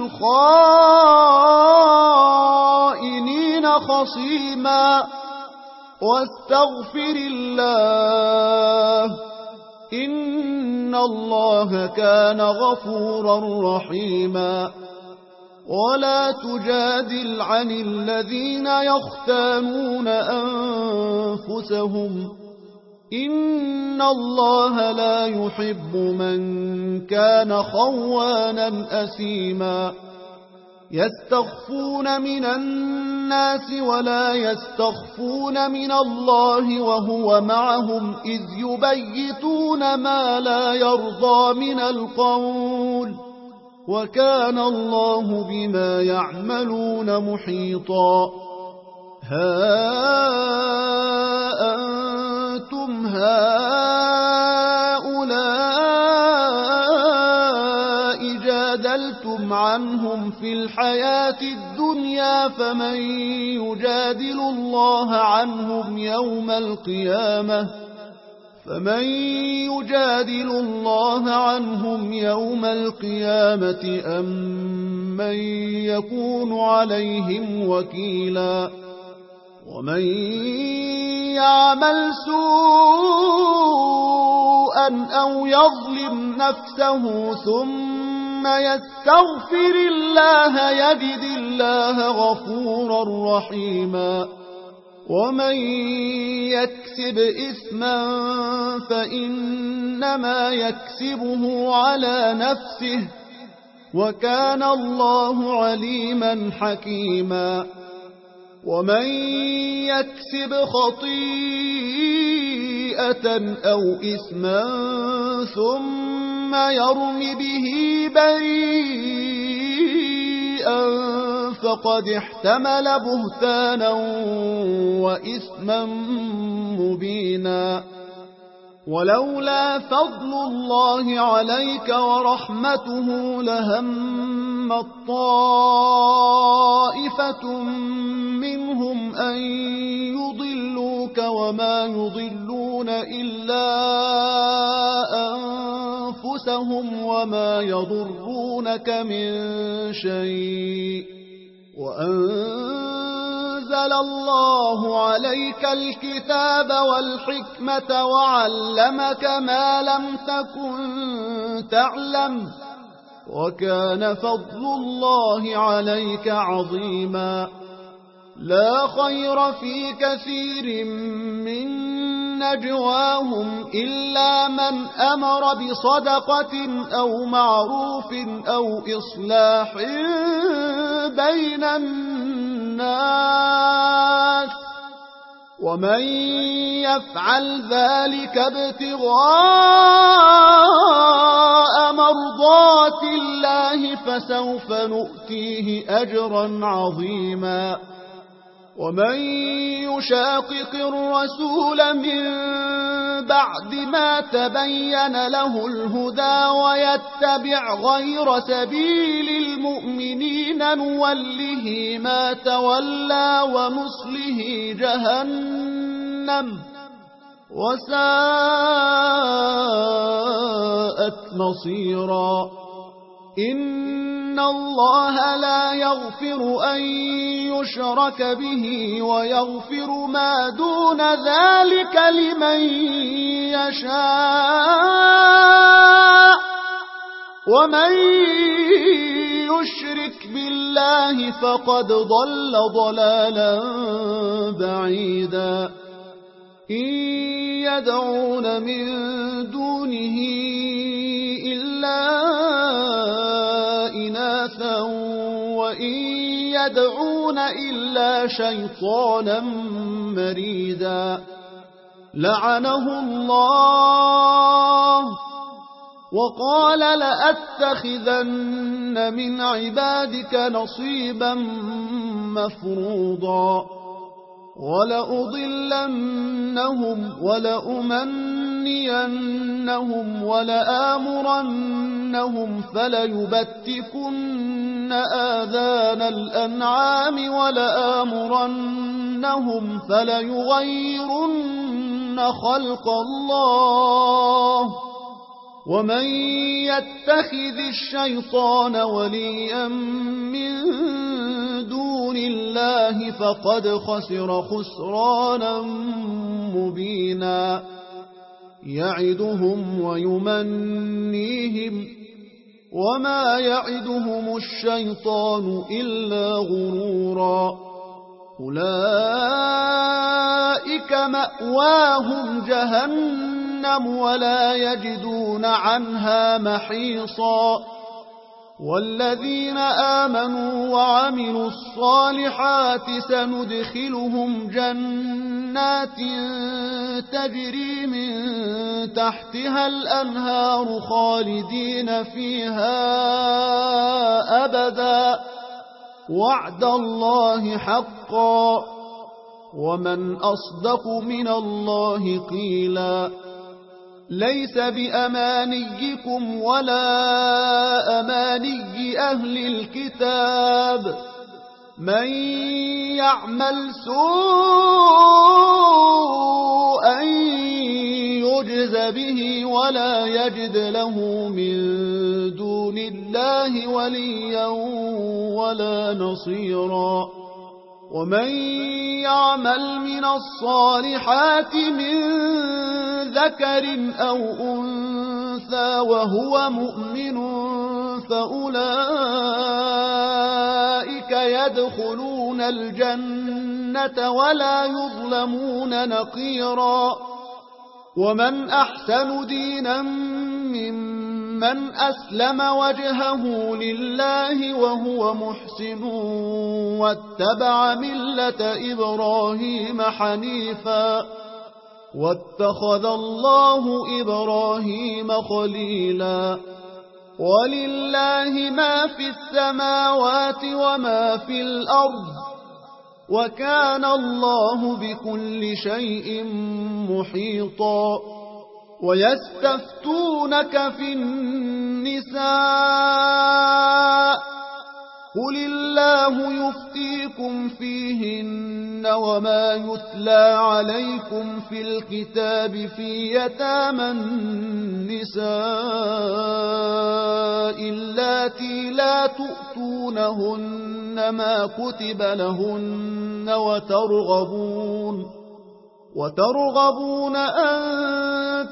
للخائنين خصيما واستغفر الله إن الله كان غفورا رحيما ولا تجادل عن الذين يختانون أنفسهم إن الله لا يحب من كان خوانا أثيما يستخفون من الناس ولا يستخفون من الله وهو معهم إذ يبيتون ما لا يرضى من القول وكان الله بما يعملون محيطا ها أنتم هؤلاء جادلتم عنهم في الحياة الدنيا فمن يجادل الله عنهم يوم القيامة فمن يجادل الله عنهم يوم القيامة أم من يكون عليهم وكيلا ومن يعمل سوءا أو يظلم نفسه ثم يستغفر الله يجد الله غفورا رحيما ومن يكسب إثما فإنما يكسبه على نفسه وكان الله عليما حكيما ومن يكسب خطيئة أو إثما ثم يرم به بريئا فقد احتمل بهتانا وإثما مبينا ولولا فضل الله عليك ورحمته لهم الطائفة منهم أن يضلوك يضلوك وما يضلون إلا أنفسهم وما يضرونك من شيء وأنزل الله عليك الكتاب والحكمة وعلمك ما لم تكن تعلم وكان فضل الله عليك عظيما لا خير في كثير من نجواهم إلا من أمر بصدقة أو معروف أو إصلاح بين الناس ومن يفعل ذلك ابتغاء مرضات الله فسوف نؤتيه أجرا عظيما ومن يشاقق الرسول من بعد ما تبين له الهدى ويتبع غير سبيل المؤمنين نوله ما تولى ونصله جهنم وساءت مصيرا إن الله لا يغفر أن يشرك به ويغفر ما دون ذلك لمن يشاء ومن يشرك بالله فقد ضل ضلالا بعيدا إن يدعون من دونه إلا إناثا وإن يدعون إلا شيطانا مريدا لعنه الله وقال لأتخذن من عبادك نصيبا مفروضا ولأضلنهم ولأمنينهم ولآمرنهم فليبتكن آذان الأنعام ولآمرنهم فليغيرن خلق الله ومن يتخذ الشيطان وليا من دون الله فقد خسر خسرانا مبينا يعدهم ويمنيهم وما يعدهم الشيطان إلا غرورا أولئك مأواهم جهنم ولا يجدون عنها محيصا والذين آمنوا وعملوا الصالحات سندخلهم جنات تجري من تحتها الأنهار خالدين فيها أبدا وعد الله حقا ومن أصدق من الله قيلا ليس بأمانيكم ولا أماني أهل الكتاب من يعمل سوءا يجز به ولا يجد له من دون الله وليا ولا نصيرا ومن يعمل من الصالحات من ذكر أو أنثى وهو مؤمن فأولئك يدخلون الجنة ولا يظلمون نقيرا ومن أحسن دينا ممن أسلم وجهه لله وهو محسن واتبع ملة إبراهيم حنيفا واتخذ الله إبراهيم خليلا ولله ما في السماوات وما في الأرض وكان الله بكل شيء محيطا ويستفتونك في النساء قل الله يفتيكم فيهن وما يتلى عليكم في الكتاب في يتامى النساء اللاتي لا تؤتونهن ما كتب لهن وترغبون وترغبون أن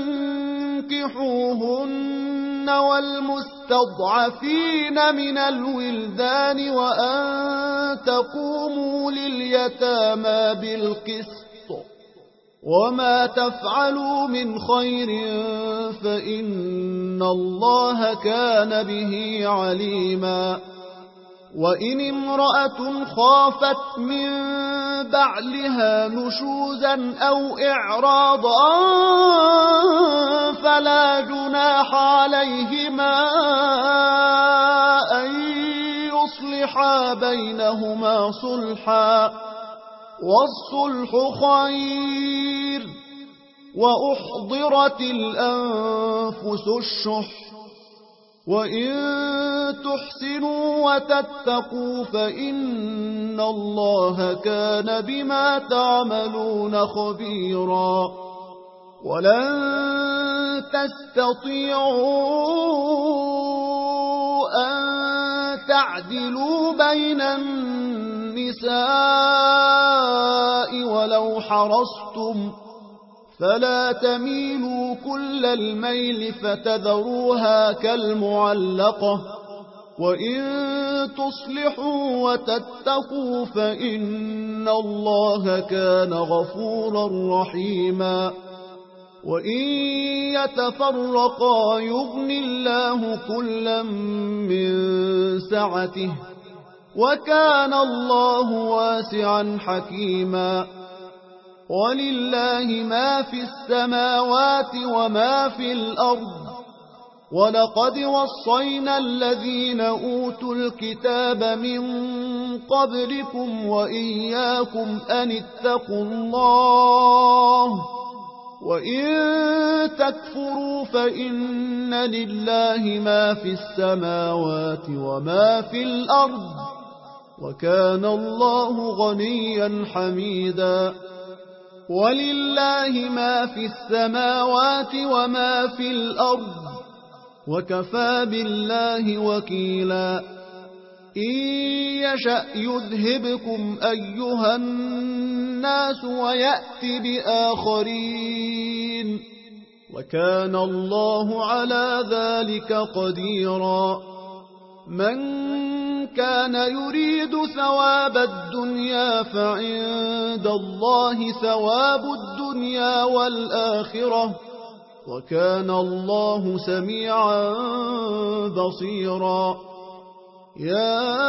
تنكحوهن والمستضعفين من الولدان وأن تقوموا لليتامى بالقسط وما تفعلوا من خير فإن الله كان به عليما وإن امرأة خافت من بعلها نشوزا أو إعراضا فلا جناح عليهما أن يصلحا بينهما صلحا والصلح خير وأحضرت الأنفس الشح وإن تحسنوا وتتقوا فإن الله كان بما تعملون خبيرا ولن تستطيعوا أن تعدلوا بين النساء ولو حرصتم فلا تميلوا كل الميل فتذروها كالمعلقة وإن تصلحوا وتتقوا فإن الله كان غفورا رحيما وإن يتفرقا يغني الله كلا من سعته وكان الله واسعا حكيما ولله ما في السماوات وما في الأرض ولقد وصينا الذين أوتوا الكتاب من قبلكم وإياكم أن اتقوا الله وإن تكفروا فإن لله ما في السماوات وما في الأرض وكان الله غنيا حميدا ولله ما في السماوات وما في الأرض وكفى بالله وكيلا إن يشأ يذهبكم أيها الناس ويأت بآخرين وكان الله على ذلك قديرا من كان يريد ثواب الدنيا فعند الله ثواب الدنيا والآخرة وكان الله سميعا بصيرا يا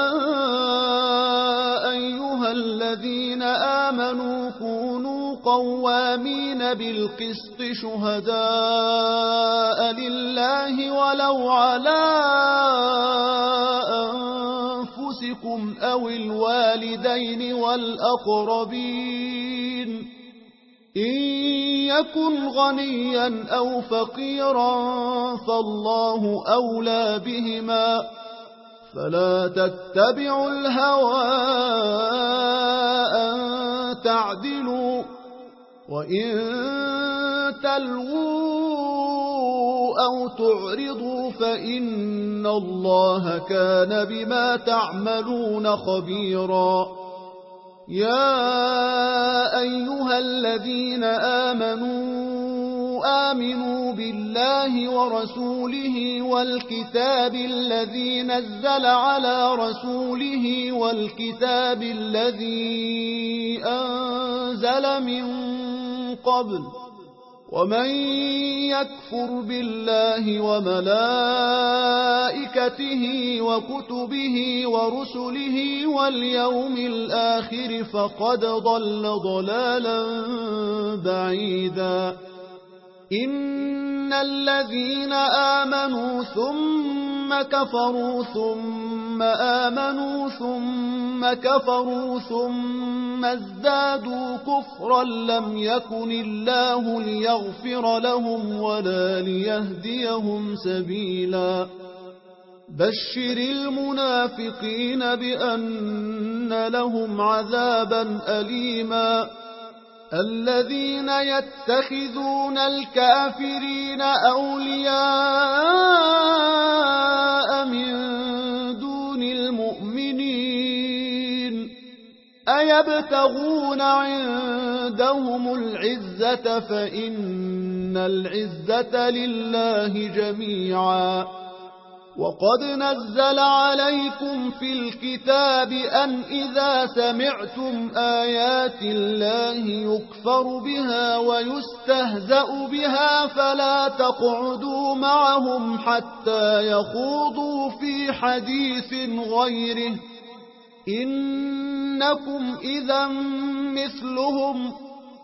أيها الذين آمنوا كونوا قوامين بالقسط شهداء لله ولو على أنفسكم أو الوالدين والأقربين إن يكن غنيا أو فقيرا فالله أولى بهما فلا تتبعوا الهوى أن تعدلوا وإن تلووا أو تعرضوا فإن الله كان بما تعملون خبيرا يا أيها الذين آمنوا آمنوا بالله ورسوله والكتاب الذي نزل على رسوله والكتاب الذي أنزل من قبل ومن يكفر بالله وملائكته وكتبه ورسله واليوم الآخر فقد ضل ضلالا بعيدا إن الذين آمنوا ثم كفروا ثم آمنوا ثم كفروا ثم ازدادوا كفرا لم يكن الله ليغفر لهم ولا ليهديهم سبيلا بشر المنافقين بأن لهم عذابا أليما الذين يتخذون الكافرين أولياء من دون المؤمنين أيبتغون عندهم العزة فإن العزة لله جميعا وقد نزل عليكم في الكتاب أن إذا سمعتم آيات الله يكفر بها ويستهزأ بها فلا تقعدوا معهم حتى يخوضوا في حديث غيره إنكم إذا مثلهم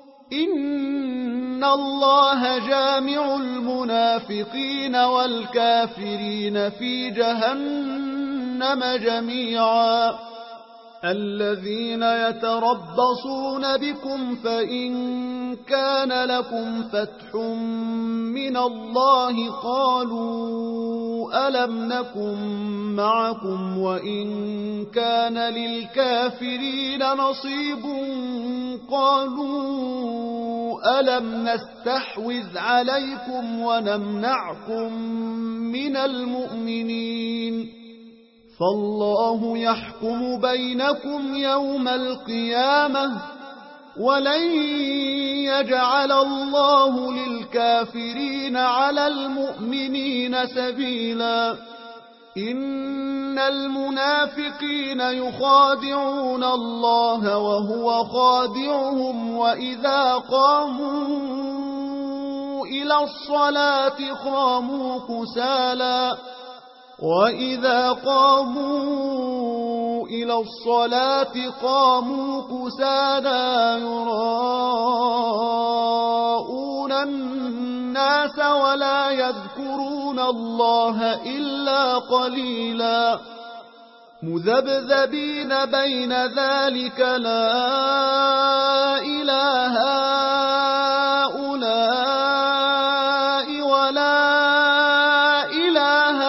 إن الله جامع المنافقين والكافرين في جهنم جميعا الذين يتربصون بكم فإن كان لكم فتح من الله قالوا ألم نكن معكم وإن كان للكافرين نصيب قالوا ألم نستحوذ عليكم ونمنعكم من المؤمنين فالله يحكم بينكم يوم القيامة ولن يجعل الله للكافرين على المؤمنين سبيلا إن المنافقين يخادعون الله وهو خادعهم وإذا قاموا إلى الصلاة قاموا كسالى وإذا قاموا إلى الصلاة قاموا كسالى يراءون الناس ولا يذكرون الله إلا قليلا مذبذبين بين ذلك لا إله هؤلاء ولا إله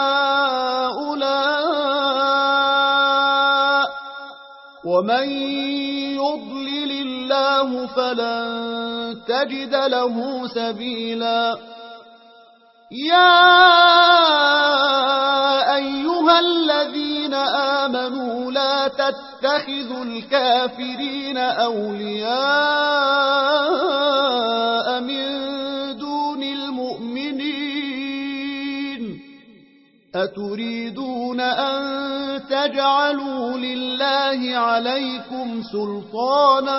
هؤلاء ومن يضلل الله فلن تجد له سبيلا يا أيها الذين آمنوا لا تتخذوا الكافرين أولياء من دون المؤمنين أتريدون أن تجعلوا لله عليكم سلطانا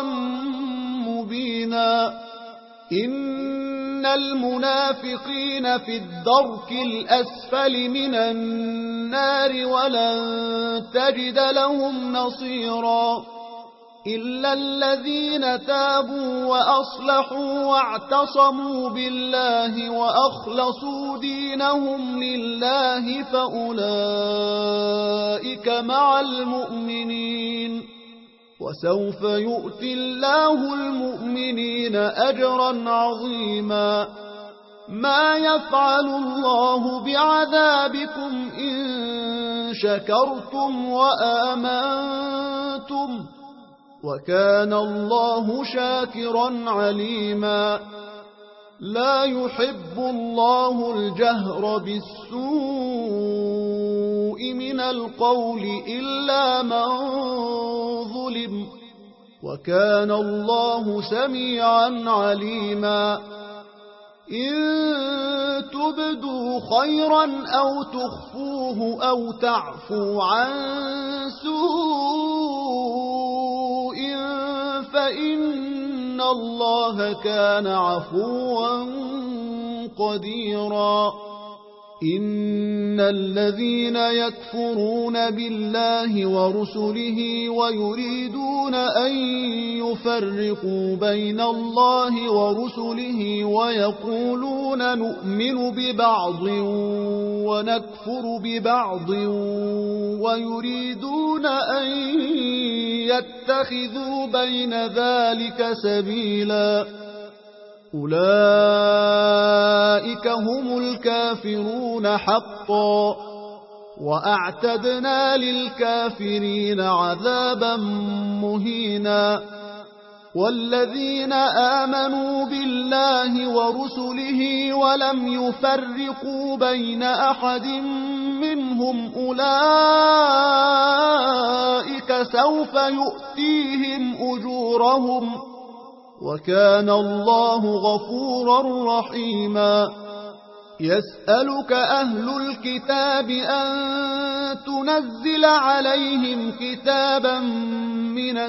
مبينا إن المنافقين في الدرك الأسفل من النار ولن تجد لهم نصيرا إلا الذين تابوا وأصلحوا واعتصموا بالله وأخلصوا دينهم لله فأولئك مع المؤمنين وسوف يؤتي الله المؤمنين أجرا عظيما ما يفعل الله بعذابكم إن شكرتم وآمنتم وكان الله شاكرا عليما لا يحب الله الجهر بالسوء من القول إلا من ظلم وكان الله سميعا عليما إن تبدوا خيرا أو تخفوه أو تعفوا عن سوء فإن الله كان عفوا قديرا إن الذين يكفرون بالله ورسله ويريدون أن يفرقوا بين الله ورسله ويقولون نؤمن ببعض ونكفر ببعض ويريدون أن يتخذوا بين ذلك سبيلا أولئك هم الكافرون حقا وأعتدنا للكافرين عذابا مهينا والذين آمنوا بالله ورسله ولم يفرقوا بين أحد منهم أولئك سوف يؤتيهم أجورهم وكان الله غفورا رحيما يسألك أهل الكتاب أن تنزل عليهم كتابا من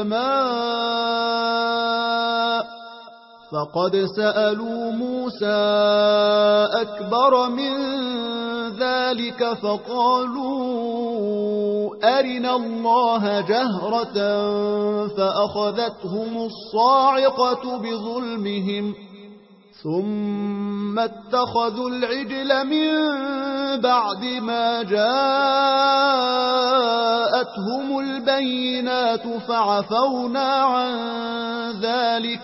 السماء فقد سألوا موسى أكبر من ذلك فقالوا أرنا الله جهرة فأخذتهم الصاعقة بظلمهم ثم اتخذوا العجل من بعد ما جاءتهم البينات فعفونا عن ذلك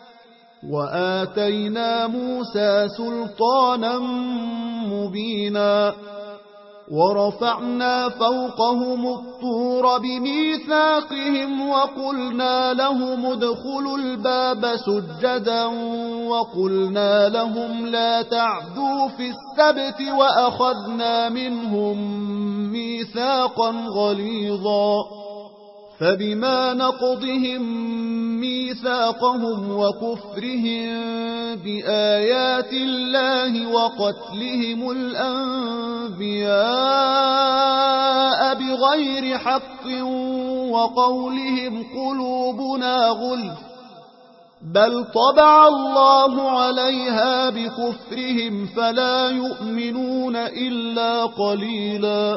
وآتينا موسى سلطانا مبينا ورفعنا فوقهم الطور بميثاقهم وقلنا لهم ادخلوا الباب سجدا وقلنا لهم لا تعدوا في السبت وأخذنا منهم ميثاقا غليظا فبما نقضهم ميثاقهم وكفرهم بآيات الله وقتلهم الأنبياء بغير حق وقولهم قلوبنا غلف بل طبع الله عليها بكفرهم فلا يؤمنون إلا قليلا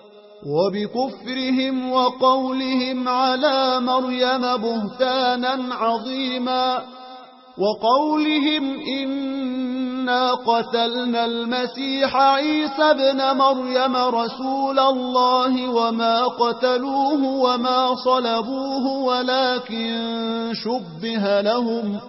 وبكفرهم وقولهم على مريم بهتانا عظيما وقولهم إنا قتلنا المسيح عيسى ابن مريم رسول الله وما قتلوه وما صلبوه ولكن شبه لهم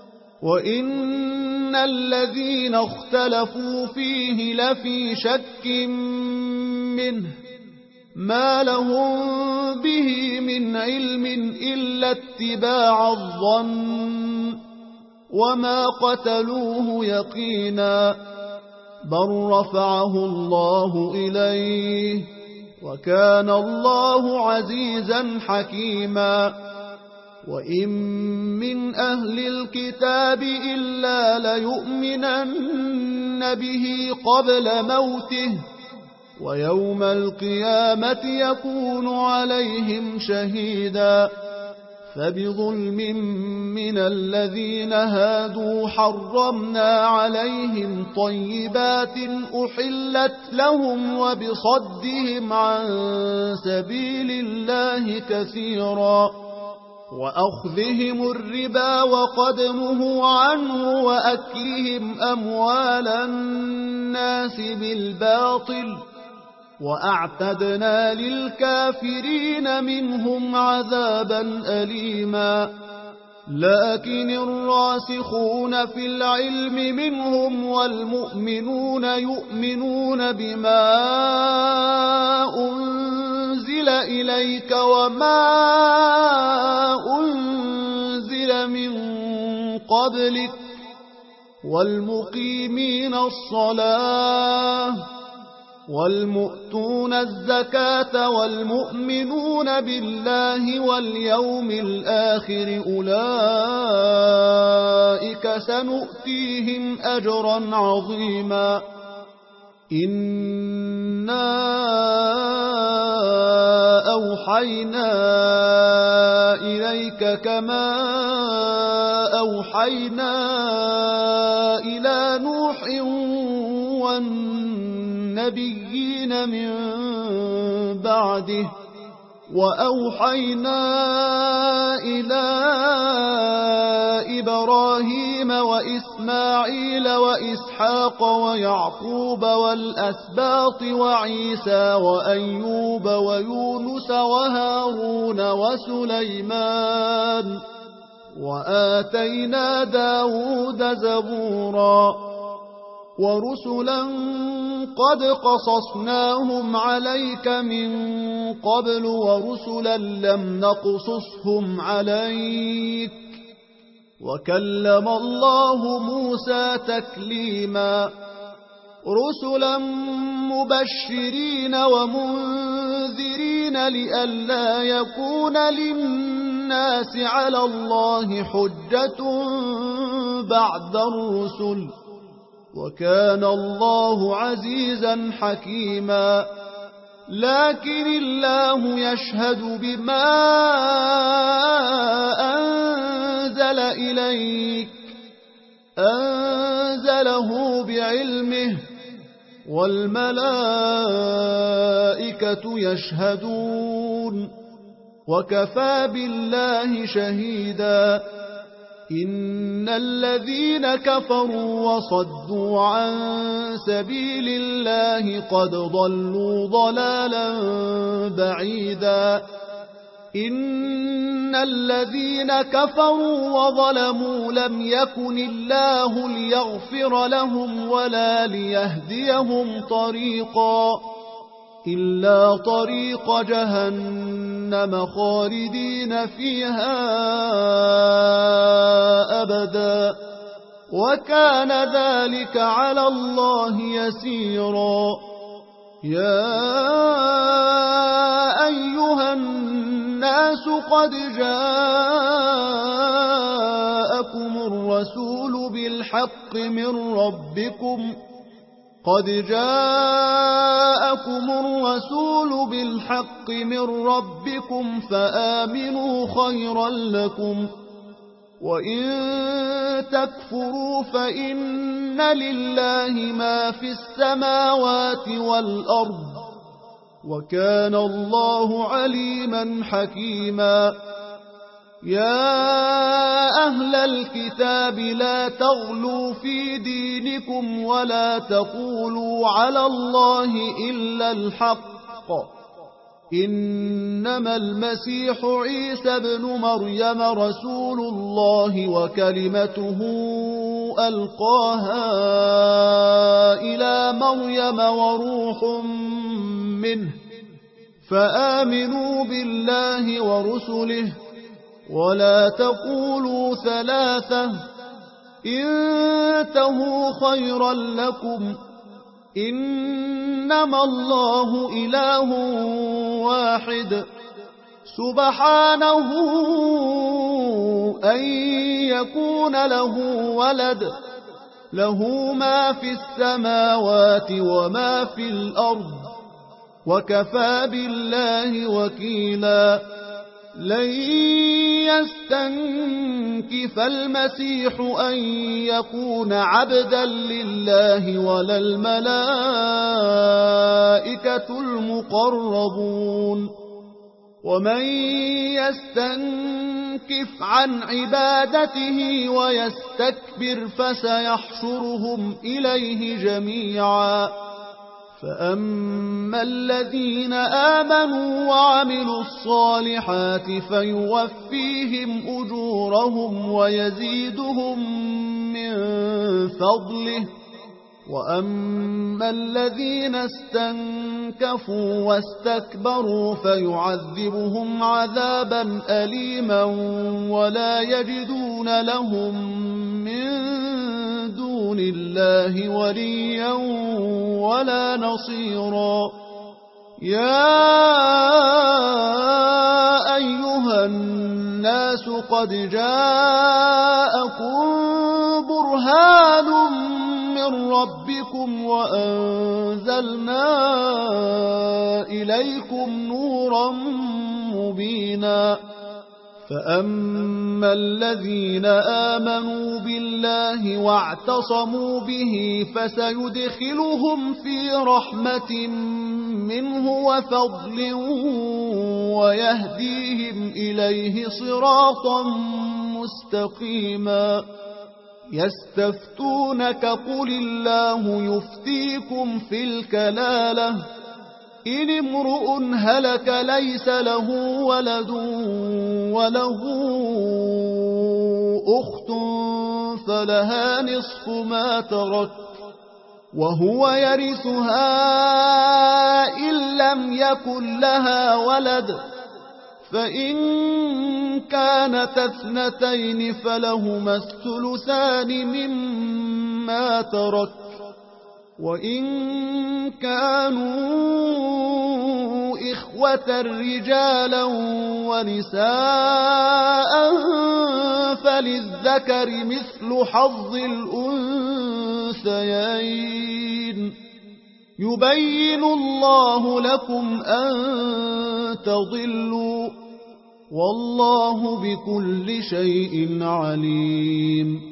وإن الذين اختلفوا فيه لفي شك منه ما لهم به من علم إلا اتباع الظن وما قتلوه يقينا بل رفعه الله إليه وكان الله عزيزا حكيما وإن من أهل الكتاب إلا ليؤمنن به قبل موته ويوم القيامة يكون عليهم شهيدا فبظلم من الذين هادوا حرمنا عليهم طيبات أحلت لهم وبصدهم عن سبيل الله كثيرا وأخذهم الربا وقد نهوا عنه وأكلهم أموال الناس بالباطل وأعتدنا للكافرين منهم عذابا أليما لكن الراسخون في العلم منهم والمؤمنون يؤمنون بما أنزل إليك وما أنزل من قبلك والمقيمين الصلاة والمؤتون الزكاة والمؤمنون بالله واليوم الآخر أولئك سنؤتيهم أجرا عظيما إنا أوحينا إليك كما أوحينا إلى نوح والنبيين من بعده وأوحينا إلى إبراهيم وإسماعيل وإسحاق ويعقوب والأسباط وعيسى وأيوب ويونس وهارون وسليمان وآتينا داود زبورا ورسلا قد قصصناهم عليك من قبل ورسلا لم نقصصهم عليك وكلم الله موسى تكليما رسلا مبشرين ومنذرين لئلا يكون للناس على الله حجة بعد الرسل وكان الله عزيزا حكيما لكن الله يشهد بما أنزل إليك أنزله بعلمه والملائكة يشهدون وكفى بالله شهيدا إن الذين كفروا وصدوا عن سبيل الله قد ضلوا ضلالا بعيدا إن الذين كفروا وظلموا لم يكن الله ليغفر لهم ولا ليهديهم طريقا إلا طريق جهنم خالدين فيها أبدا وكان ذلك على الله يسيرا يا أيها الناس قد جاءكم الرسول بالحق من ربكم قد جاءكم الرسول بالحق من ربكم فآمنوا خيرا لكم وإن تكفروا فإن لله ما في السماوات والأرض وكان الله عليما حكيما يا أهل الكتاب لا تغلوا في دينكم ولا تقولوا على الله إلا الحق إنما المسيح عيسى بن مريم رسول الله وكلمته ألقاها إلى مريم وروح منه فآمنوا بالله ورسله ولا تقولوا ثلاثة انتهوا خيرا لكم إنما الله إله واحد سبحانه أن يكون له ولد له ما في السماوات وما في الأرض وكفى بالله وكيلا لن يستنكف المسيح أن يكون عبدا لله ولا الملائكة المقربون ومن يستنكف عن عبادته ويستكبر فسيحشرهم إليه جميعا فأما الذين آمنوا وعملوا الصالحات فيوفيهم أجورهم ويزيدهم من فضله وأما الذين استنكفوا واستكبروا فيعذبهم عذابا أليما ولا يجدون لهم من دون الله وليا ولا نصيرا يا أيها الناس قد جاءكم برهان من ربكم وأنزلنا إليكم نورا مبينا فأما الذين آمنوا بالله واعتصموا به فسيدخلهم في رحمة منه وفضل ويهديهم إليه صراطا مستقيما يستفتونك قل الله يفتيكم في الكلالة إن امرؤ هلك ليس له ولد وله أخت فلها نصف ما ترك وهو يرثها إن لم يكن لها ولد، فإن كانت اثنتين فلهما الثلثان مما ترك، وإن كانوا إخوة رجالا ونساء فللذكر مثل حظ الأنثيين، يبين الله لكم أن تضلوا، والله بكل شيء عليم.